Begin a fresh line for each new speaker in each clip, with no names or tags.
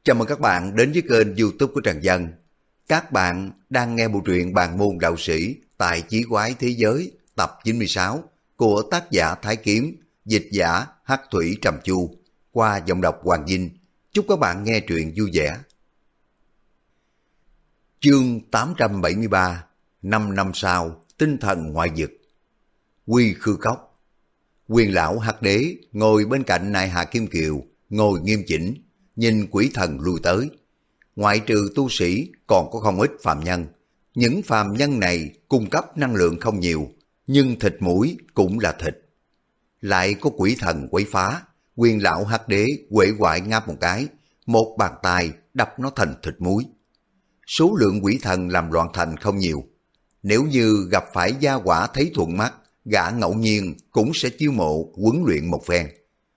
Chào mừng các bạn đến với kênh YouTube của Trần Dân. Các bạn đang nghe bộ truyện Bàn môn đạo sĩ tại Chí quái thế giới tập 96 của tác giả Thái Kiếm, dịch giả Hắc Thủy Trầm Chu qua giọng đọc Hoàng Vinh. Chúc các bạn nghe truyện vui vẻ. Chương 873, 5 năm sau, tinh thần ngoại vực. Quy Khư Cốc. Quyền lão Hắc Đế ngồi bên cạnh Nại Hạ Kim Kiều, ngồi nghiêm chỉnh, nhìn quỷ thần lui tới. Ngoại trừ tu sĩ còn có không ít phàm nhân. Những phàm nhân này cung cấp năng lượng không nhiều, nhưng thịt mũi cũng là thịt. Lại có quỷ thần quấy phá, quyền lão Hắc Đế uể oải ngáp một cái, một bàn tay đập nó thành thịt muối. Số lượng quỷ thần làm loạn thành không nhiều. Nếu như gặp phải gia quả thấy thuận mắt, gã ngẫu nhiên cũng sẽ chiêu mộ huấn luyện một phen.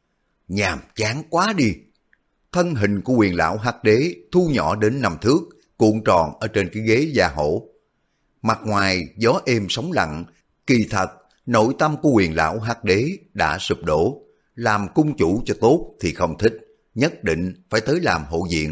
Nhàm chán quá đi. Thân hình của quyền lão Hắc Đế thu nhỏ đến 5 thước, cuộn tròn ở trên cái ghế da hổ. Mặt ngoài gió êm sóng lặng, kỳ thật nội tâm của quyền lão Hắc Đế đã sụp đổ. Làm cung chủ cho tốt thì không thích, nhất định phải tới làm hộ viện.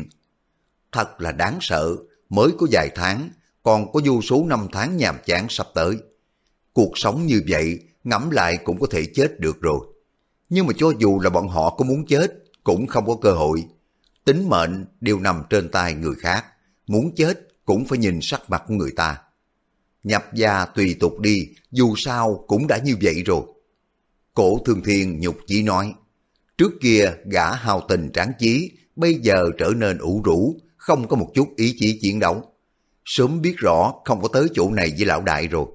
Thật là đáng sợ, mới có vài tháng, còn có vô số năm tháng nhàm chán sắp tới. Cuộc sống như vậy, ngẫm lại cũng có thể chết được rồi. Nhưng mà cho dù là bọn họ có muốn chết, cũng không có cơ hội. Tính mệnh đều nằm trên tay người khác, muốn chết cũng phải nhìn sắc mặt của người ta. Nhập gia tùy tục đi, dù sao cũng đã như vậy rồi. Cổ Thương Thiên nhục chí nói, trước kia gã hào tình tráng chí, bây giờ trở nên ủ rũ, không có một chút ý chí chiến đấu. Sớm biết rõ không có tới chỗ này với lão đại rồi.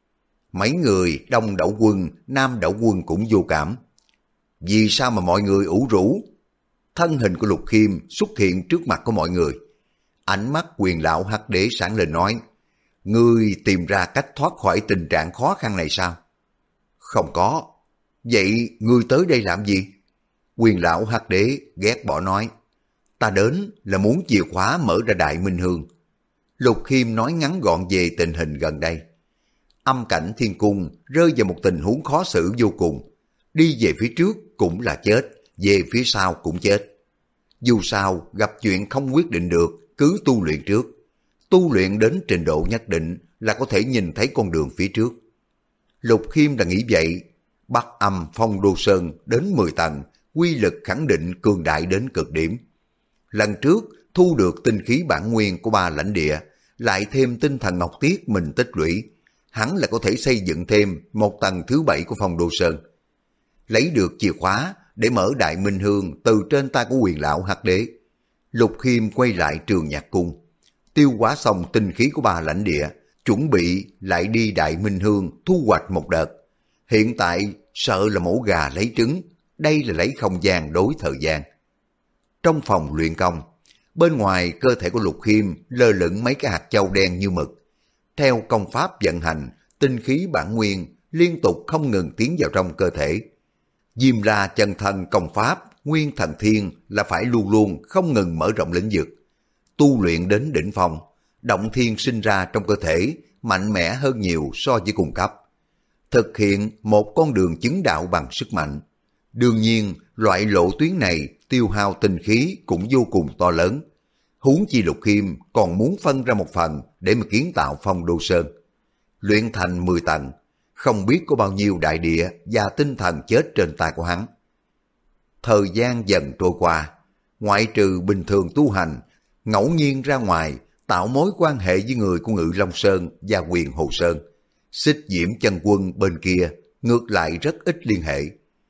Mấy người Đông Đẩu Quân, Nam Đẩu Quân cũng vô cảm. Vì sao mà mọi người ủ rũ? Thân hình của Lục Khiêm xuất hiện trước mặt của mọi người. Ánh mắt quyền lão Hắc Đế sáng lên nói, ngươi tìm ra cách thoát khỏi tình trạng khó khăn này sao? Không có. Vậy ngươi tới đây làm gì? Quyền lão Hắc Đế ghét bỏ nói, ta đến là muốn chìa khóa mở ra Đại Minh Hương. Lục Khiêm nói ngắn gọn về tình hình gần đây. Âm cảnh thiên cung rơi vào một tình huống khó xử vô cùng. Đi về phía trước cũng là chết, về phía sau cũng chết. Dù sao gặp chuyện không quyết định được, cứ tu luyện trước. Tu luyện đến trình độ nhất định là có thể nhìn thấy con đường phía trước. Lục Khiêm đã nghĩ vậy. Bắc Âm Phong Đô Sơn đến 10 tầng, quy lực khẳng định cường đại đến cực điểm. Lần trước thu được tinh khí bản nguyên của 3 lãnh địa, lại thêm tinh thần ngọc tiết mình tích lũy, hắn là có thể xây dựng thêm một tầng thứ 7 của Phong Đô Sơn. Lấy được chìa khóa để mở Đại Minh Hương từ trên tay của quyền lão Hắc Đế. Lục Khiêm quay lại Trường Nhạc Cung, tiêu hóa xong tinh khí của 3 lãnh địa, chuẩn bị lại đi Đại Minh Hương thu hoạch một đợt. Hiện tại sợ là mổ gà lấy trứng, đây là lấy không gian đối thời gian. Trong phòng luyện công, bên ngoài cơ thể của Lục Khiêm lơ lửng mấy cái hạt châu đen như mực. Theo công pháp vận hành, tinh khí bản nguyên liên tục không ngừng tiến vào trong cơ thể. Diêm La chân thân công pháp Nguyên Thần Thiên là phải luôn luôn không ngừng mở rộng lĩnh vực. Tu luyện đến đỉnh phong, động thiên sinh ra trong cơ thể mạnh mẽ hơn nhiều so với cùng cấp. Thực hiện một con đường chứng đạo bằng sức mạnh. Đương nhiên, loại lộ tuyến này tiêu hao tinh khí cũng vô cùng to lớn. Huống chi Lục Khiêm còn muốn phân ra một phần để mà kiến tạo Phong Đô Sơn. Luyện thành 10 tầng, không biết có bao nhiêu đại địa và tinh thần chết trên tay của hắn. Thời gian dần trôi qua, ngoại trừ bình thường tu hành, ngẫu nhiên ra ngoài tạo mối quan hệ với người của Ngự Long Sơn và Quyền Hồ Sơn. Xích Diễm chân quân bên kia ngược lại rất ít liên hệ.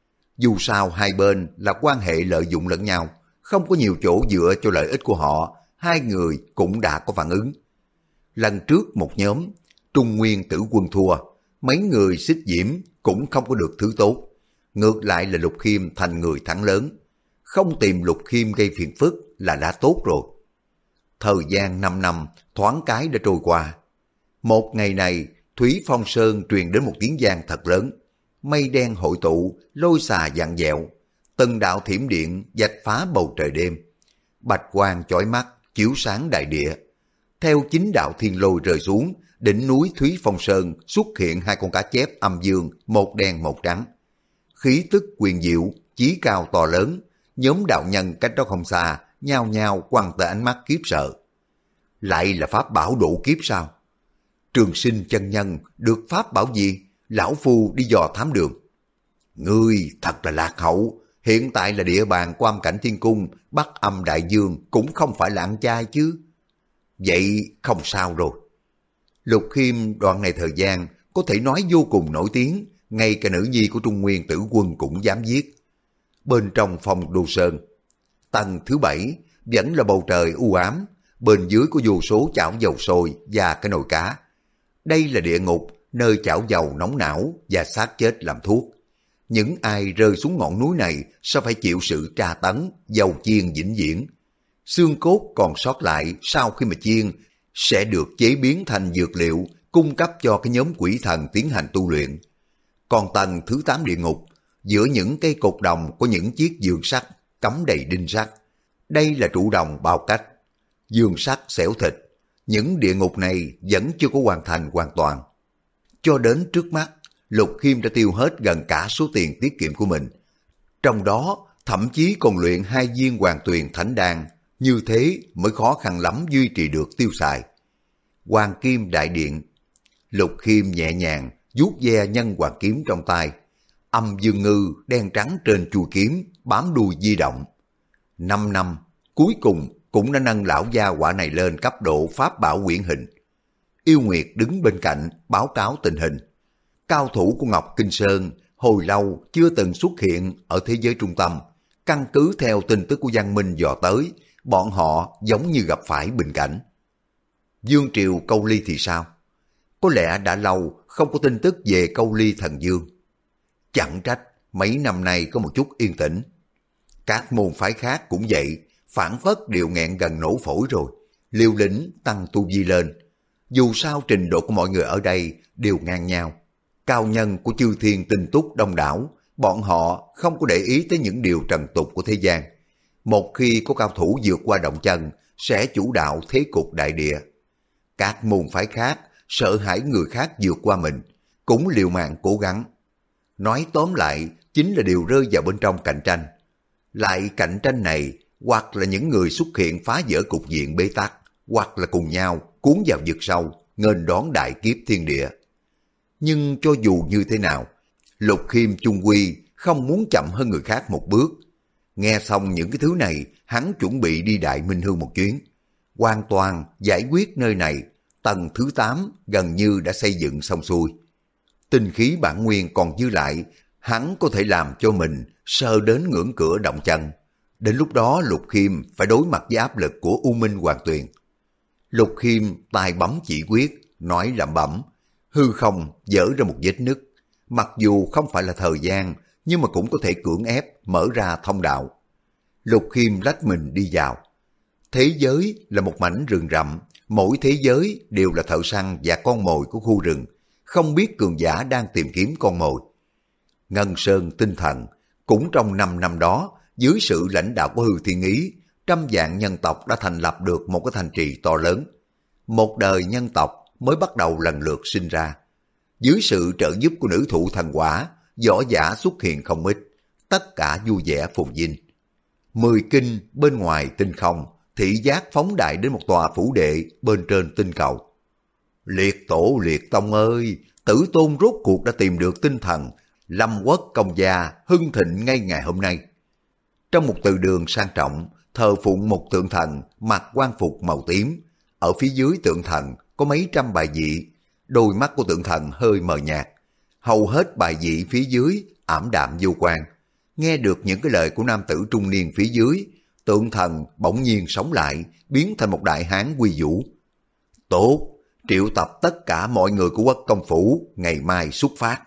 Dù sao hai bên là quan hệ lợi dụng lẫn nhau, không có nhiều chỗ dựa cho lợi ích của họ, hai người cũng đã có phản ứng. Lần trước một nhóm, Trung Nguyên Tử Quân thua, mấy người Xích Diễm cũng không có được thứ tốt. Ngược lại là Lục Khiêm thành người thắng lớn. Không tìm Lục Khiêm gây phiền phức là đã tốt rồi. Thời gian 5 năm thoáng cái đã trôi qua. Một ngày này, Thúy Phong Sơn truyền đến một tiếng vang thật lớn. Mây đen hội tụ, lôi xà vặn vẹo. Từng đạo thiểm điện vạch phá bầu trời đêm. Bạch quang chói mắt, chiếu sáng đại địa. Theo 9 đạo thiên lôi rơi xuống, đỉnh núi Thúy Phong Sơn xuất hiện 2 con cá chép âm dương, một đen một trắng. Khí tức quyền diệu, chí cao to lớn, nhóm đạo nhân cách đó không xa nhao nhao quăng tới ánh mắt khiếp sợ. Lại là pháp bảo độ kiếp sao? Trường Sinh chân nhân được pháp bảo gì? Lão phu đi dò thám đường. Ngươi thật là lạc hậu, hiện tại là địa bàn của Âm Cảnh Thiên Cung, Bắc Âm Đại Dương cũng không phải là ăn chay chứ. Vậy không sao rồi. Lục Khiêm đoạn này thời gian có thể nói vô cùng nổi tiếng, ngay cả nữ nhi của Trung Nguyên Tử Quân cũng dám giết. Bên trong phòng Đồ Sơn, tầng thứ 7 vẫn là bầu trời u ám, bên dưới có vô số chảo dầu sôi và cái nồi cá. Đây là địa ngục, nơi chảo dầu nóng não và xác chết làm thuốc. Những ai rơi xuống ngọn núi này sẽ phải chịu sự tra tấn, dầu chiên vĩnh viễn. Xương cốt còn sót lại sau khi mà chiên sẽ được chế biến thành dược liệu cung cấp cho cái nhóm quỷ thần tiến hành tu luyện. Còn tầng thứ 8 địa ngục, giữa những cây cột đồng có những chiếc giường sắt cắm đầy đinh sắt. Đây là trụ đồng bao cách, giường sắt xẻo thịt. Những địa ngục này vẫn chưa có hoàn thành hoàn toàn. Cho đến trước mắt, Lục Khiêm đã tiêu hết gần cả số tiền tiết kiệm của mình. Trong đó thậm chí còn luyện 2 viên Hoàng Tuyền Thánh Đan, như thế mới khó khăn lắm duy trì được tiêu xài. Hoàng Kim Đại Điện, Lục Khiêm nhẹ nhàng vuốt ve nhân hoàng kiếm trong tay. Âm dương ngư đen trắng trên chuôi kiếm bám đuôi di động. 5 năm, cuối cùng cũng đã nâng lão gia hỏa này lên cấp độ pháp bảo quyển hình. Yêu Nguyệt đứng bên cạnh báo cáo tình hình. Cao thủ của Ngọc Kinh Sơn hồi lâu chưa từng xuất hiện ở thế giới trung tâm. Căn cứ theo tin tức của Văn Minh dò tới, bọn họ giống như gặp phải bình cảnh. Dương Triều Câu Ly thì sao? Có lẽ đã lâu không có tin tức về Câu Ly Thần Dương. Chẳng trách mấy năm nay có một chút yên tĩnh. Các môn phái khác cũng vậy, phản phất đều nghẹn gần nổ phổi rồi, liều lĩnh tăng tu vi lên. Dù sao trình độ của mọi người ở đây đều ngang nhau. Cao nhân của chư thiên tinh túc đông đảo, bọn họ không có để ý tới những điều trần tục của thế gian. Một khi có cao thủ vượt qua động chân, sẽ chủ đạo thế cục đại địa. Các môn phái khác sợ hãi người khác vượt qua mình, cũng liều mạng cố gắng. Nói tóm lại, chính là đều rơi vào bên trong cạnh tranh. Lại cạnh tranh này, hoặc là những người xuất hiện phá vỡ cục diện bế tắc, hoặc là cùng nhau cuốn vào vực sâu, nghênh đón đại kiếp thiên địa. Nhưng cho dù như thế nào, Lục Khiêm chung quy không muốn chậm hơn người khác một bước. Nghe xong những cái thứ này, hắn chuẩn bị đi Đại Minh Hương một chuyến. Hoàn toàn giải quyết nơi này, tầng thứ 8 gần như đã xây dựng xong xuôi. Tinh khí bản nguyên còn dư lại, hắn có thể làm cho mình sơ đến ngưỡng cửa động chân. Đến lúc đó Lục Khiêm phải đối mặt với áp lực của U Minh Hoàng Tuyền. Lục Khiêm tài bấm chỉ quyết, nói lẩm bẩm, hư không dở ra một vết nứt. Mặc dù không phải là thời gian, nhưng mà cũng có thể cưỡng ép mở ra thông đạo. Lục Khiêm lách mình đi vào. Thế giới là một mảnh rừng rậm, mỗi thế giới đều là thợ săn và con mồi của khu rừng, không biết cường giả đang tìm kiếm con mồi. Ngân Sơn tinh thần, cũng trong 5 năm đó, dưới sự lãnh đạo của Hư Thiên Ý, trăm vạn nhân tộc đã thành lập được một cái thành trì to lớn. Một đời nhân tộc mới bắt đầu lần lượt sinh ra. Dưới sự trợ giúp của nữ thụ thần quả, võ giả xuất hiện không ít, tất cả vui vẻ phồn vinh. 10 kinh bên ngoài tinh không, thị giác phóng đại đến một tòa phủ đệ bên trên tinh cầu. Liệt tổ liệt tông ơi, Tử Tôn rốt cuộc đã tìm được tinh thần, Lâm Quốc công gia hưng thịnh ngay ngày hôm nay. Trong một từ đường sang trọng, thờ phụng một tượng thần mặc quan phục màu tím. Ở phía dưới tượng thần có mấy trăm bài vị, đôi mắt của tượng thần hơi mờ nhạt. Hầu hết bài vị phía dưới ảm đạm vô quan. Nghe được những cái lời của nam tử trung niên phía dưới, tượng thần bỗng nhiên sống lại, biến thành một đại hán quy vũ. Tốt, triệu tập tất cả mọi người của Quốc công phủ, ngày mai xuất phát.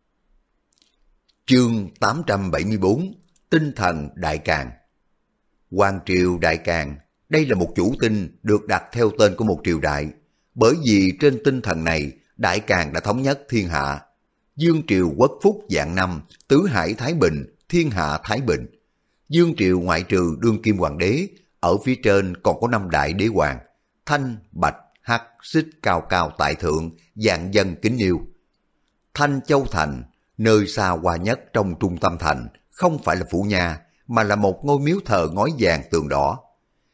Chương 874, Tinh thần Đại Càn. Hoàng triều Đại Càn, đây là một chủ tinh được đặt theo tên của một triều đại, bởi vì trên tinh thần này, Đại Càn đã thống nhất thiên hạ. Dương triều quốc phúc vạn năm, tứ hải thái bình, thiên hạ thái bình. Dương triều ngoại trừ đương kim hoàng đế, ở phía trên còn có 5 đại đế hoàng, Thanh, Bạch, Hắc, Xích cao cao tại thượng, vạn dân kính yêu. Thanh Châu Thành, nơi xa hoa nhất trong trung tâm thành, không phải là phủ nhà, mà là một ngôi miếu thờ ngói vàng tường đỏ.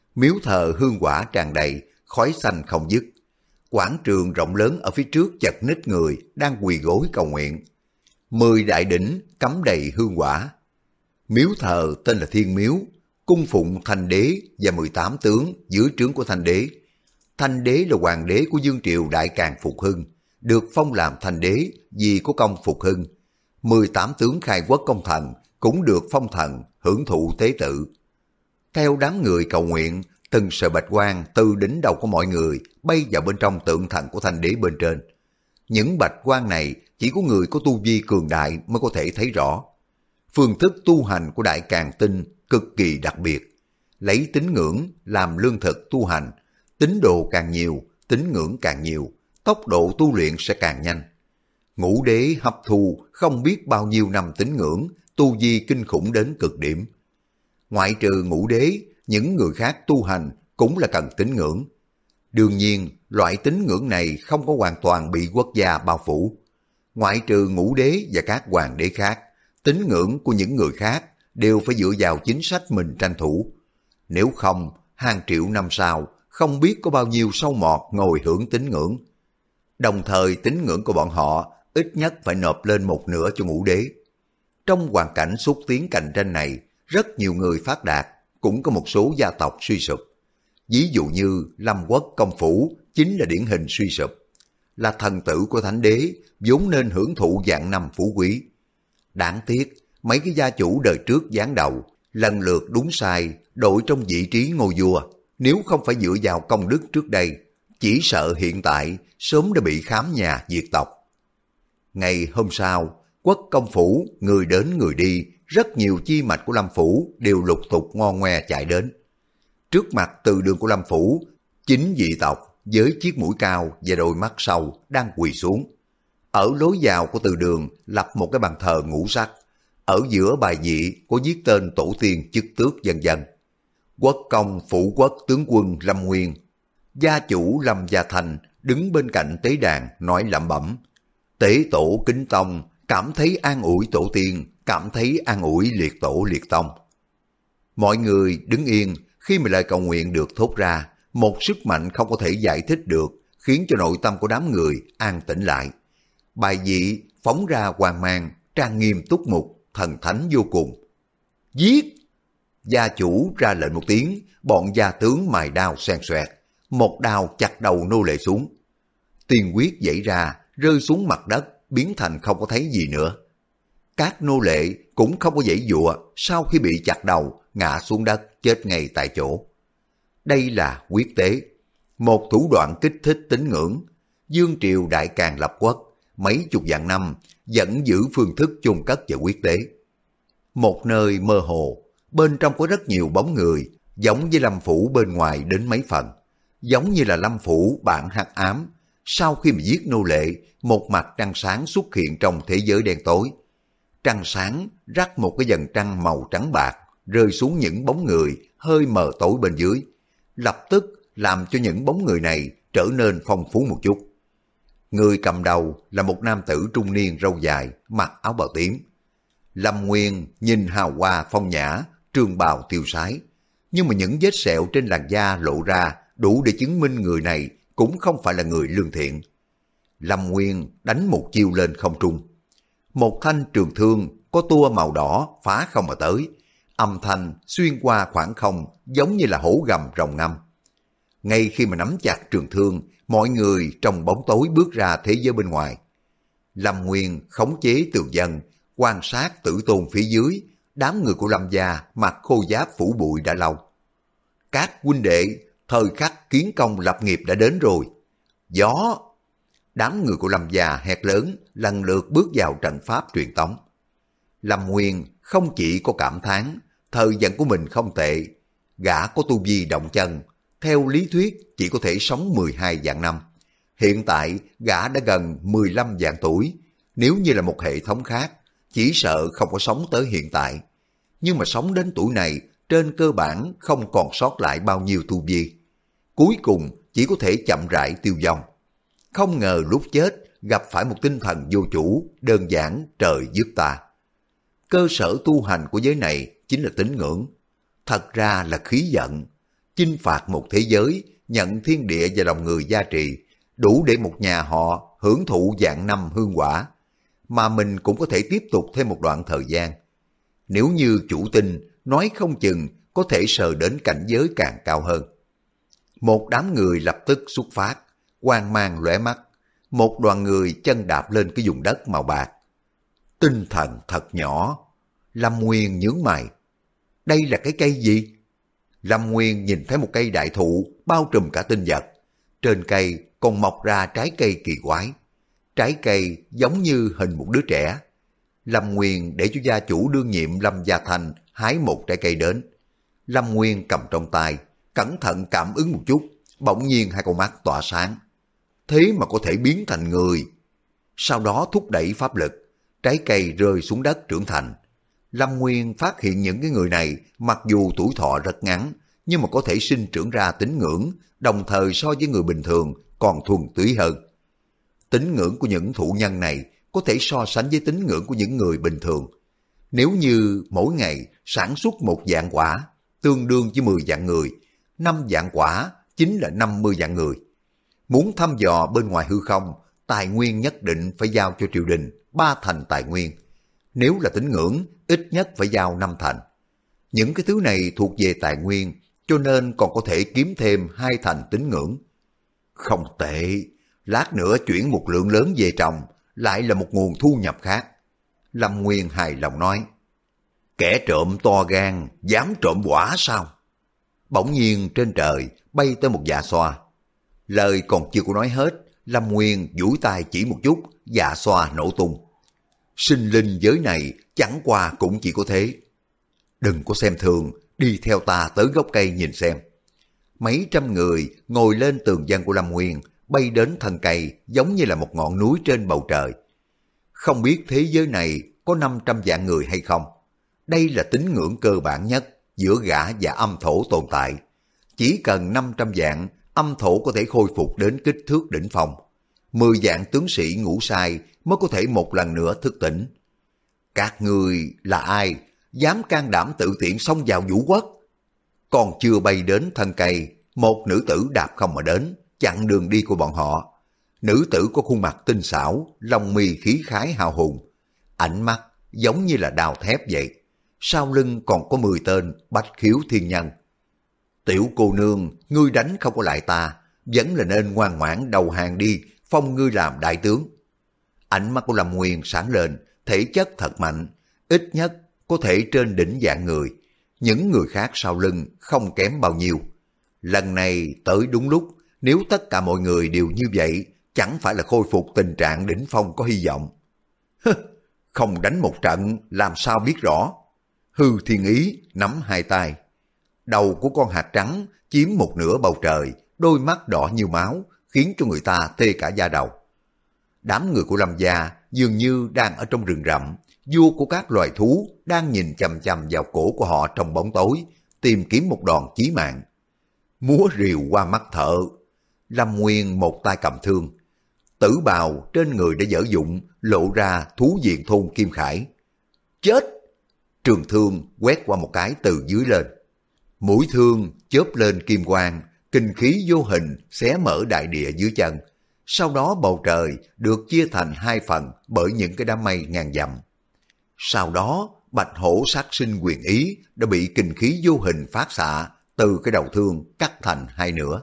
Miếu thờ hương quả tràn đầy, khói xanh không dứt. Quảng trường rộng lớn ở phía trước chật ních người đang quỳ gối cầu nguyện. 10 đại đỉnh cắm đầy hương quả. Miếu thờ tên là Thiên Miếu, cung phụng Thanh Đế và 18 tướng dưới trướng của Thanh Đế. Thanh Đế là hoàng đế của Dương Triều Đại Càn Phục Hưng, được phong làm Thanh Đế vì có công phục hưng. 18 tướng khai quốc công thần cũng được phong thần hưởng thụ tế tự. Theo đám người cầu nguyện, từng sợi bạch quang từ đỉnh đầu của mọi người bay vào bên trong tượng thần của Thanh Đế bên trên. Những bạch quang này chỉ có người có tu vi cường đại mới có thể thấy rõ. Phương thức tu hành của Đại Càn Tinh cực kỳ đặc biệt, lấy tín ngưỡng làm lương thực tu hành, tín đồ càng nhiều, tín ngưỡng càng nhiều, tốc độ tu luyện sẽ càng nhanh. Ngũ đế hấp thu không biết bao nhiêu năm tín ngưỡng, tu vi kinh khủng đến cực điểm. Ngoại trừ ngũ đế, những người khác tu hành cũng là cần tín ngưỡng. Đương nhiên, loại tín ngưỡng này không có hoàn toàn bị quốc gia bao phủ. Ngoại trừ ngũ đế và các hoàng đế khác, tín ngưỡng của những người khác đều phải dựa vào chính sách mình tranh thủ. Nếu không, hàng triệu năm sau, không biết có bao nhiêu sâu mọt ngồi hưởng tín ngưỡng. Đồng thời tín ngưỡng của bọn họ ít nhất phải nộp lên một nửa cho ngũ đế. Trong hoàn cảnh xúc tiến cạnh tranh này, rất nhiều người phát đạt, cũng có một số gia tộc suy sụp. Ví dụ như Lâm Quốc Công Phủ chính là điển hình suy sụp. Là thần tử của Thánh Đế, vốn nên hưởng thụ vạn năm phú quý. Đáng tiếc, mấy cái gia chủ đời trước giáng đầu, lần lượt đúng sai, đội trong vị trí ngôi vua. Nếu không phải dựa vào công đức trước đây, chỉ sợ hiện tại sớm đã bị khám nhà diệt tộc. Ngày hôm sau, Quốc Công Phủ người đến người đi, rất nhiều chi mạch của Lâm Phủ đều lục tục ngo ngoe chạy đến. Trước mặt từ đường của Lâm Phủ, 9 vị tộc với chiếc mũi cao và đôi mắt sâu đang quỳ xuống. Ở lối vào của từ đường lập một cái bàn thờ ngũ sắc. Ở giữa bài vị có viết tên tổ tiên chức tước vân vân. Quốc công phụ quốc tướng quân Lâm Nguyên, gia chủ Lâm Gia Thành đứng bên cạnh tế đàn nói lẩm bẩm: Tế tổ kính tông, cảm thấy an ủi tổ tiên, cảm thấy an ủi liệt tổ liệt tông. Mọi người đứng yên khi mà lời cầu nguyện được thốt ra, một sức mạnh không có thể giải thích được khiến cho nội tâm của đám người an tĩnh lại. Bài vị phóng ra quang mang, trang nghiêm túc mục, thần thánh vô cùng. Giết! Gia chủ ra lệnh một tiếng, bọn gia tướng mài đao xoèn xoẹt, một đao chặt đầu nô lệ xuống. Tiên huyết dãy ra, rơi xuống mặt đất, biến thành không có thấy gì nữa. Các nô lệ cũng không có giãy giụa, sau khi bị chặt đầu, ngã xuống đất, chết ngay tại chỗ. Đây là quyết tế, một thủ đoạn kích thích tín ngưỡng. Dương triều Đại Càn lập quốc, mấy chục vạn năm, vẫn giữ phương thức chôn cất và quyết tế. Một nơi mơ hồ, bên trong có rất nhiều bóng người, giống với Lâm Phủ bên ngoài đến mấy phần. Giống như là Lâm Phủ bản hắc ám, sau khi mà giết nô lệ, một mặt trăng sáng xuất hiện trong thế giới đen tối. Trăng sáng rắc một cái dần trăng màu trắng bạc, rơi xuống những bóng người hơi mờ tối bên dưới, lập tức làm cho những bóng người này trở nên phong phú một chút. Người cầm đầu là một nam tử trung niên râu dài, mặc áo bào tím. Lâm Nguyên nhìn hào hoa phong nhã, trường bào tiêu sái, nhưng mà những vết sẹo trên làn da lộ ra đủ để chứng minh người này cũng không phải là người lương thiện. Lâm Nguyên đánh một chiêu lên không trung. Một thanh trường thương có tua màu đỏ phá không mà tới, âm thanh xuyên qua khoảng không giống như là hổ gầm rồng ngâm. Ngay khi mà nắm chặt trường thương, mọi người trong bóng tối bước ra thế giới bên ngoài. Lâm Nguyên khống chế tường dân, quan sát tử tôn phía dưới, đám người của Lâm gia mặc khôi giáp phủ bụi đã lâu. Các huynh đệ, thời khắc kiến công lập nghiệp đã đến rồi. Gió! Đám người của Lâm gia hét lớn, lần lượt bước vào trận pháp truyền tống. Lâm Nguyên không chỉ có cảm thán, thời vận của mình không tệ. Gã có tu vi động chân, theo lý thuyết chỉ có thể sống 12 vạn năm. Hiện tại gã đã gần 15 vạn tuổi, nếu như là một hệ thống khác, chỉ sợ không có sống tới hiện tại. Nhưng mà sống đến tuổi này, trên cơ bản không còn sót lại bao nhiêu tu vi. Cuối cùng chỉ có thể chậm rãi tiêu vong. Không ngờ lúc chết gặp phải một tinh thần vô chủ, đơn giản trời giúp ta. Cơ sở tu hành của giới này chính là tín ngưỡng, thật ra là khí giận. chinh phạt một thế giới, nhận thiên địa và lòng người gia trì, đủ để một nhà họ hưởng thụ vạn năm hương quả, mà mình cũng có thể tiếp tục thêm một đoạn thời gian. Nếu như chủ tinh, nói không chừng có thể sờ đến cảnh giới càng cao hơn. Một đám người lập tức xuất phát, quang mang lóe mắt, một đoàn người chân đạp lên cái vùng đất màu bạc. Tinh thần thật nhỏ. Lâm Nguyên nhướng mày. Đây là cái cây gì? Lâm Nguyên nhìn thấy một cây đại thụ bao trùm cả tinh vật. Trên cây còn mọc ra trái cây kỳ quái. Trái cây giống như hình một đứa trẻ. Lâm Nguyên để cho gia chủ đương nhiệm Lâm Gia Thanh hái một trái cây đến. Lâm Nguyên cầm trong tay, cẩn thận cảm ứng một chút, bỗng nhiên hai con mắt tỏa sáng. Thế mà có thể biến thành người. Sau đó thúc đẩy pháp lực, trái cây rơi xuống đất trưởng thành. Lâm Nguyên phát hiện những cái người này mặc dù tuổi thọ rất ngắn, nhưng mà có thể sinh trưởng ra tín ngưỡng, đồng thời so với người bình thường còn thuần túy hơn. Tín ngưỡng của những thụ nhân này có thể so sánh với tín ngưỡng của những người bình thường. Nếu như mỗi ngày sản xuất một vạn quả, tương đương với 10 vạn người, 5 vạn quả chính là 50 vạn người. Muốn thăm dò bên ngoài hư không, tài nguyên nhất định phải giao cho triều đình 3 thành tài nguyên. Nếu là tín ngưỡng, ít nhất phải giao 5 thành. Những cái thứ này thuộc về tài nguyên, cho nên còn có thể kiếm thêm 2 thành tín ngưỡng. Không tệ, lát nữa chuyển một lượng lớn về trồng, lại là một nguồn thu nhập khác. Lâm Nguyên hài lòng nói, kẻ trộm to gan, dám trộm quả sao? Bỗng nhiên trên trời bay tới một dạ xoa. Lời còn chưa có nói hết, Lâm Nguyên duỗi tay chỉ một chút, dạ xoa nổ tung. Sinh linh giới này chẳng qua cũng chỉ có thế. Đừng có xem thường, đi theo ta tới gốc cây nhìn xem. Mấy trăm người ngồi lên tường vân của Lâm Nguyên, bay đến thân cây giống như là một ngọn núi trên bầu trời. Không biết thế giới này có 500 vạn người hay không? Đây là tín ngưỡng cơ bản nhất giữa gã và âm thổ tồn tại. Chỉ cần 500 vạn, âm thổ có thể khôi phục đến kích thước đỉnh phong. 10 vạn tướng sĩ ngủ say mới có thể một lần nữa thức tỉnh. Các người là ai, dám can đảm tự tiện xông vào vũ quốc? Còn chưa bay đến thân cây, một nữ tử đạp không mà đến, chặn đường đi của bọn họ. Nữ tử có khuôn mặt tinh xảo, lông mi khí khái hào hùng, ánh mắt giống như là đào thép vậy. Sau lưng còn có 10 tên bách khiếu thiên nhân. Tiểu cô nương, ngươi đánh không có lại ta, vẫn là nên ngoan ngoãn đầu hàng đi, phong ngươi làm đại tướng. Ánh mắt của Lâm Nguyên sáng lên, thể chất thật mạnh, ít nhất có thể trên đỉnh vạn người. Những người khác sau lưng không kém bao nhiêu. Lần này tới đúng lúc, nếu tất cả mọi người đều như vậy, chẳng phải là khôi phục tình trạng đỉnh phong có hy vọng. Không đánh một trận, làm sao biết rõ. Hư Thiên Ý nắm hai tay. Đầu của con hạt trắng chiếm một nửa bầu trời, đôi mắt đỏ như máu, khiến cho người ta tê cả da đầu. Đám người của Lâm gia dường như đang ở trong rừng rậm, vua của các loài thú đang nhìn chằm chằm vào cổ của họ trong bóng tối, tìm kiếm một đòn chí mạng. Múa rìu qua mắt thợ, Lâm Nguyên một tay cầm thương. Tử bào trên người đã dở dụng, lộ ra thú diện thôn Kim Khải. Chết! Trường thương quét qua một cái từ dưới lên. Mũi thương chớp lên kim quang, kinh khí vô hình xé mở đại địa dưới chân. Sau đó bầu trời được chia thành hai phần bởi những cái đám mây ngàn dặm. Sau đó bạch hổ sát sinh quyền ý đã bị kinh khí vô hình phát xạ từ cái đầu thương cắt thành hai nửa.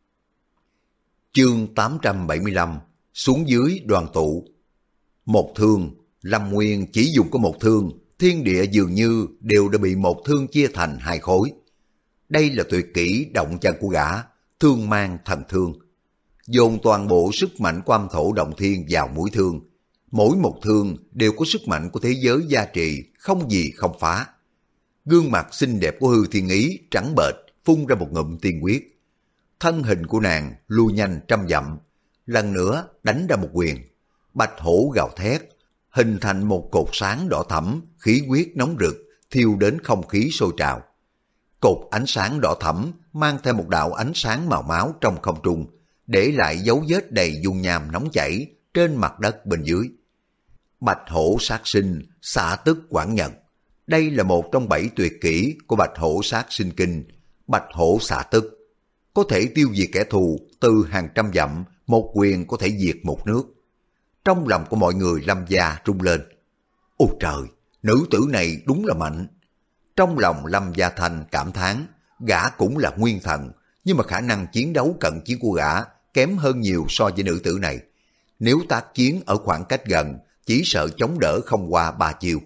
Chương 875 xuống dưới đoàn tụ. Một thương, Lâm Nguyên chỉ dùng có một thương, thiên địa dường như đều đã bị một thương chia thành hai khối. Đây là tuyệt kỹ động chân của gã, thương mang thần thương. Dồn toàn bộ sức mạnh của âm thổ động thiên vào mũi thương. Mỗi một thương đều có sức mạnh của thế giới gia trì, không gì không phá. Gương mặt xinh đẹp của Hư Thiên Ý trắng bệch, phun ra một ngụm tiên huyết. Thân hình của nàng lui nhanh trăm dặm, lần nữa đánh ra một quyền. Bạch hổ gào thét, hình thành một cột sáng đỏ thẫm, khí huyết nóng rực, thiêu đến không khí sôi trào. Cột ánh sáng đỏ thẫm mang theo một đạo ánh sáng màu máu trong không trung, để lại dấu vết đầy dung nham nóng chảy trên mặt đất bên dưới. Bạch hổ sát sinh, xạ tức quảng nhận. Đây là một trong 7 tuyệt kỹ của Bạch hổ sát sinh kinh. Bạch hổ xạ tức, có thể tiêu diệt kẻ thù từ hàng trăm dặm, một quyền có thể diệt một nước. Trong lòng của mọi người Lâm gia rung lên. Ôi trời, nữ tử này đúng là mạnh. Trong lòng Lâm Gia Thanh cảm thán, gã cũng là nguyên thần, nhưng mà khả năng chiến đấu cận chiến của gã kém hơn nhiều so với nữ tử này. Nếu tác chiến ở khoảng cách gần, chỉ sợ chống đỡ không qua 3 chiêu.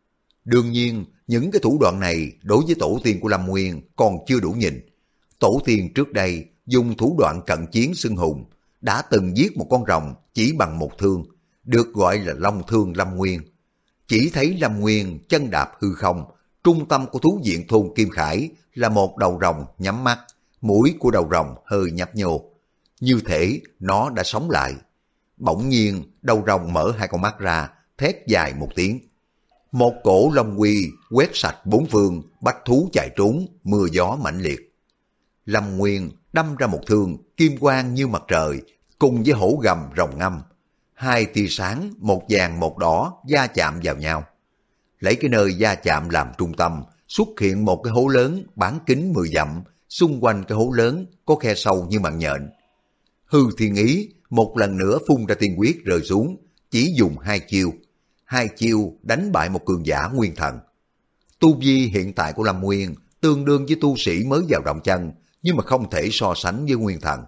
Đương nhiên, những cái thủ đoạn này đối với tổ tiên của Lâm Nguyên còn chưa đủ nhìn. Tổ tiên trước đây dùng thủ đoạn cận chiến xưng hùng, đã từng giết một con rồng chỉ bằng một thương, được gọi là Long Thương Lâm Nguyên. Chỉ thấy Lâm Nguyên chân đạp hư không, trung tâm của thú viện thôn Kim Khải là một đầu rồng nhắm mắt, mũi của đầu rồng hơi nhấp nhô. Như thể nó đã sống lại. Bỗng nhiên đầu rồng mở hai con mắt ra, thét dài một tiếng. Một cổ long uy quét sạch bốn phương, bách thú chạy trốn, mưa gió mãnh liệt. Lâm Nguyên đâm ra một thương, kim quang như mặt trời, cùng với hổ gầm rồng ngâm. Hai tia sáng, một vàng một đỏ, va chạm vào nhau. Lấy cái nơi va chạm làm trung tâm, xuất hiện một cái hố lớn bán kính 10 dặm, xung quanh cái hố lớn có khe sâu như mạng nhện. Hư Thiên Ý một lần nữa phun ra tiên quyết rơi xuống, chỉ dùng 2 chiêu. 2 chiêu đánh bại một cường giả nguyên thần. Tu vi hiện tại của Lâm Nguyên tương đương với tu sĩ mới vào động chân, nhưng mà không thể so sánh với nguyên thần.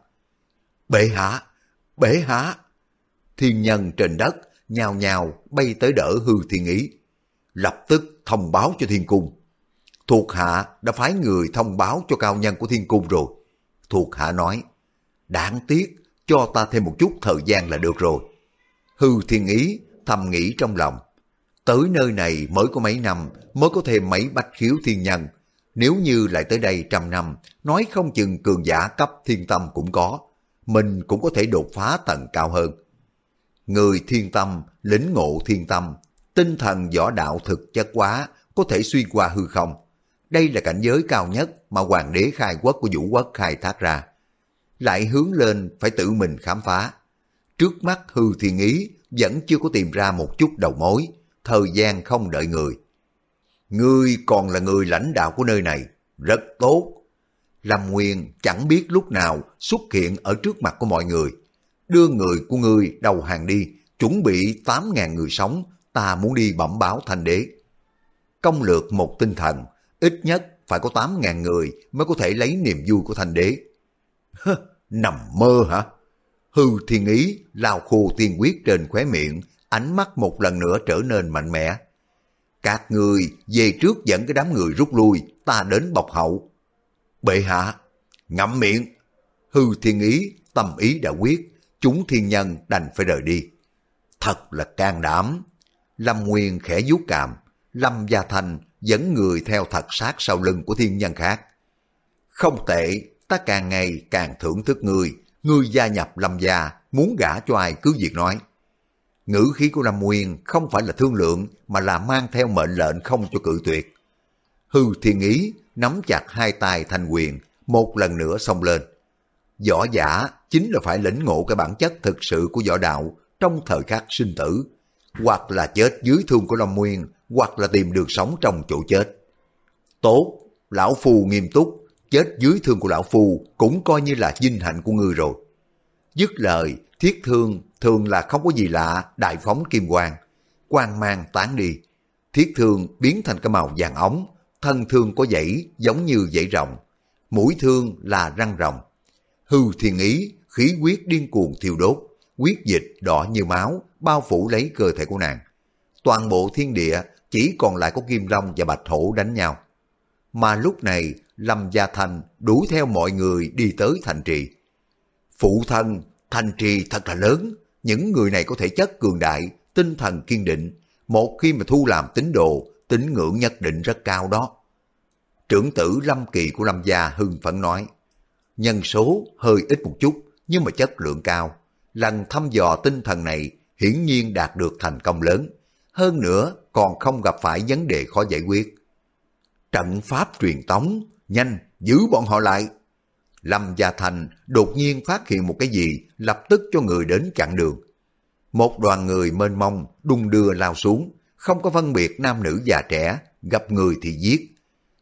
Bệ hạ! Bệ hạ! Thiên nhân trên đất nhào nhào bay tới đỡ Hư Thiên Ý. Lập tức thông báo cho thiên cung. Thuộc hạ đã phái người thông báo cho cao nhân của thiên cung rồi. Thuộc hạ nói, đáng tiếc, cho ta thêm một chút thời gian là được rồi. Hư Thiên Ý thầm nghĩ trong lòng, tới nơi này mới có mấy năm, mới có thêm mấy bách khiếu thiên nhân. Nếu như lại tới đây 100 năm, nói không chừng cường giả cấp thiên tâm cũng có. Mình cũng có thể đột phá tầng cao hơn. Người thiên tâm, lĩnh ngộ thiên tâm, tinh thần võ đạo thực chất quá, có thể xuyên qua hư không. Đây là cảnh giới cao nhất mà hoàng đế khai quốc của Vũ Quốc khai thác ra. Lại hướng lên phải tự mình khám phá. Trước mắt Hư Thiên Ý vẫn chưa có tìm ra một chút đầu mối, thời gian không đợi người. Ngươi còn là người lãnh đạo của nơi này, rất tốt. Lâm Nguyên chẳng biết lúc nào xuất hiện ở trước mặt của mọi người. Đưa người của ngươi đầu hàng đi, chuẩn bị 8.000 người sống, ta muốn đi bẩm báo Thanh Đế. Công lược một tinh thần, ít nhất phải có 8.000 người mới có thể lấy niềm vui của Thanh Đế. Nằm mơ hả? Hư Thiên Ý lao khô tiên quyết trên khóe miệng, ánh mắt một lần nữa trở nên mạnh mẽ. Các người về trước dẫn cái đám người rút lui, ta đến bọc hậu. Bệ hạ, ngậm miệng. Hư Thiên Ý tâm ý đã quyết, chúng thiên nhân đành phải rời đi. Thật là can đảm. Lâm Nguyên khẽ vuốt cằm, Lâm Gia Thanh dẫn người theo thật sát sau lưng của thiên nhân khác. Không tệ, ta càng ngày càng thưởng thức ngươi gia nhập Lâm gia, muốn gả cho ai cứ việc nói. Ngữ khí của Lâm Nguyên không phải là thương lượng, mà là mang theo mệnh lệnh không cho cự tuyệt. Hư Thiên Ý nắm chặt hai tay thành quyền, một lần nữa xông lên. Võ giả chính là phải lĩnh ngộ cái bản chất thực sự của võ đạo trong thời khắc sinh tử, hoặc là chết dưới thương của Lâm Nguyên, hoặc là tìm đường sống trong chỗ chết. Tốt, lão phu nghiêm túc, chết dưới thương của lão phu cũng coi như là vinh hạnh của ngươi rồi. Dứt lời, thiết thương thường là không có gì lạ, đại phóng kim quang, quang mang tán đi. Thiết thương biến thành cái màu vàng óng, thân thương có dãy giống như dãy rồng, mũi thương là răng rồng. Hư Thiên Ý khí huyết điên cuồng thiêu đốt, huyết dịch đỏ như máu bao phủ lấy cơ thể của nàng. Toàn bộ thiên địa chỉ còn lại có Kim Long và Bạch Hổ đánh nhau. Mà lúc này Lâm Gia Thanh đuổi theo mọi người đi tới thành trì. Phụ thân, thành trì thật là lớn, những người này có thể chất cường đại, tinh thần kiên định, một khi mà thu làm tín đồ, tín ngưỡng nhất định rất cao đó. Trưởng tử Lâm Kỳ của Lâm gia hưng phấn nói, nhân số hơi ít một chút nhưng mà chất lượng cao. Lần thăm dò tinh thần này hiển nhiên đạt được thành công lớn, hơn nữa còn không gặp phải vấn đề khó giải quyết. Trận pháp truyền tống, nhanh, giữ bọn họ lại. Lâm Gia Thành đột nhiên phát hiện một cái gì, lập tức cho người đến chặn đường. Một đoàn người mênh mông đung đưa lao xuống, không có phân biệt nam nữ già trẻ, gặp người thì giết.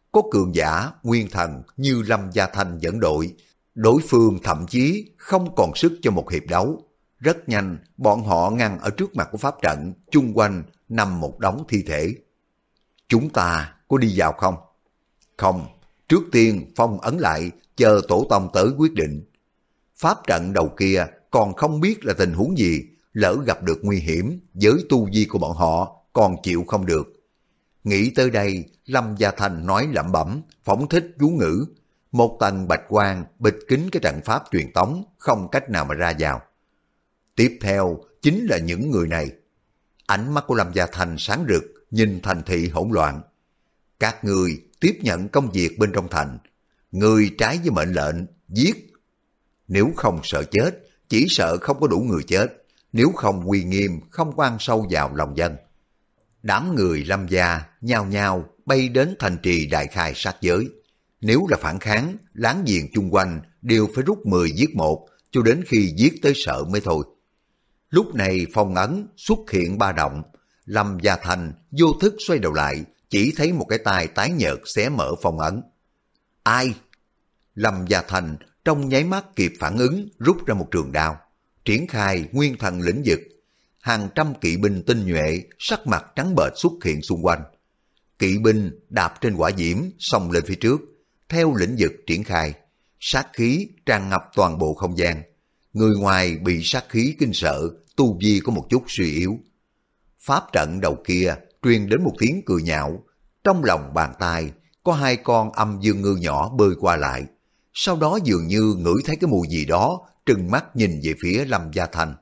có cường giả, nguyên thần như Lâm Gia Thanh dẫn đội, đối phương thậm chí không còn sức cho một hiệp đấu. Rất nhanh, bọn họ ngăn ở trước mặt của pháp trận, chung quanh nằm một đống thi thể. Chúng ta có đi vào không? Không, trước tiên phong ấn lại, chờ tổ tông tới quyết định. Pháp trận đầu kia còn không biết là tình huống gì, lỡ gặp được nguy hiểm, với tu vi của bọn họ còn chịu không được. Nghĩ tới đây, Lâm Gia Thành nói lẩm bẩm, phóng thích chú ngữ. Một tầng bạch quang bịt kín cái trận pháp truyền tống, không cách nào mà ra vào. Tiếp theo chính là những người này. Ánh mắt của Lâm Gia Thành sáng rực, nhìn thành thị hỗn loạn. Các người tiếp nhận công việc bên trong thành. Người trái với mệnh lệnh, giết. Nếu không sợ chết, chỉ sợ không có đủ người chết. Nếu không uy nghiêm, không có ăn sâu vào lòng dân. Đám người Lâm gia nhao nhao bay đến thành trì đại khai sát giới. Nếu là phản kháng, láng giềng chung quanh đều phải rút 10 giết một, cho đến khi giết tới sợ mới thôi. Lúc này phong ấn xuất hiện ba động. Lâm Gia Thành vô thức xoay đầu lại, chỉ thấy một cái tay tái nhợt xé mở phong ấn. Ai? Lâm Gia Thành trong nháy mắt kịp phản ứng, rút ra một trường đao, triển khai nguyên thần lĩnh vực. Hàng trăm kỵ binh tinh nhuệ, sắc mặt trắng bệch xuất hiện xung quanh. Kỵ binh đạp trên hỏa diễm xông lên phía trước, theo lĩnh vực triển khai, sát khí tràn ngập toàn bộ không gian. Người ngoài bị sát khí kinh sợ, tu vi có một chút suy yếu. Pháp trận đầu kia truyền đến một tiếng cười nhạo, trong lòng bàn tay có hai con âm dương ngư nhỏ bơi qua lại. Sau đó dường như ngửi thấy cái mùi gì đó, trừng mắt nhìn về phía Lâm Gia Thành.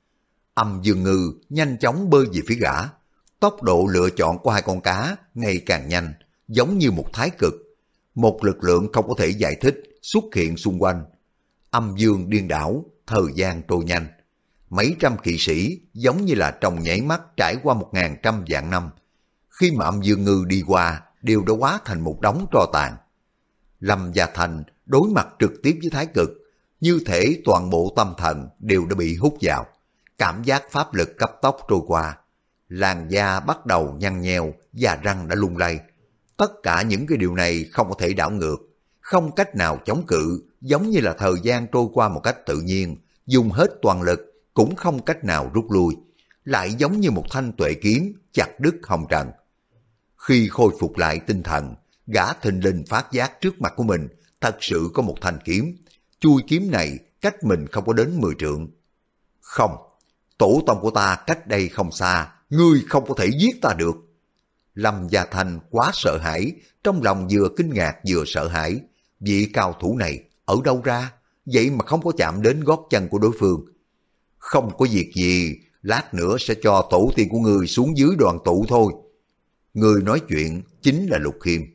Âm dương ngư nhanh chóng bơi về phía gã. Tốc độ lựa chọn của hai con cá ngày càng nhanh, giống như một thái cực. Một lực lượng không có thể giải thích xuất hiện xung quanh. Âm dương điên đảo, thời gian trôi nhanh. Mấy trăm kỵ sĩ giống như là trong nháy mắt trải qua 1.000 vạn năm. Khi mà âm dương ngư đi qua, đều đã hóa thành một đống tro tàn. Lâm Gia Thành đối mặt trực tiếp với thái cực, như thể toàn bộ tâm thần đều đã bị hút vào. Cảm giác pháp lực cấp tốc trôi qua. Làn da bắt đầu nhăn nheo, da răng đã lung lay. Tất cả những cái điều này không có thể đảo ngược, không cách nào chống cự, giống như là thời gian trôi qua một cách tự nhiên, dùng hết toàn lực cũng không cách nào rút lui, lại giống như một thanh tuệ kiếm chặt đứt hồng trần. Khi khôi phục lại tinh thần, gã thình lình phát giác trước mặt của mình thật sự có một thanh kiếm, chui kiếm này cách mình không có đến 10 trượng. Không, tổ tông của ta cách đây không xa, ngươi không có thể giết ta được. Lâm Gia Thành quá sợ hãi, trong lòng vừa kinh ngạc vừa sợ hãi. Vị cao thủ này ở đâu ra, vậy mà không có chạm đến gót chân của đối phương. Không có việc gì, lát nữa sẽ cho tổ tiên của ngươi xuống dưới đoàn tụ thôi. Người nói chuyện chính là Lục Khiêm.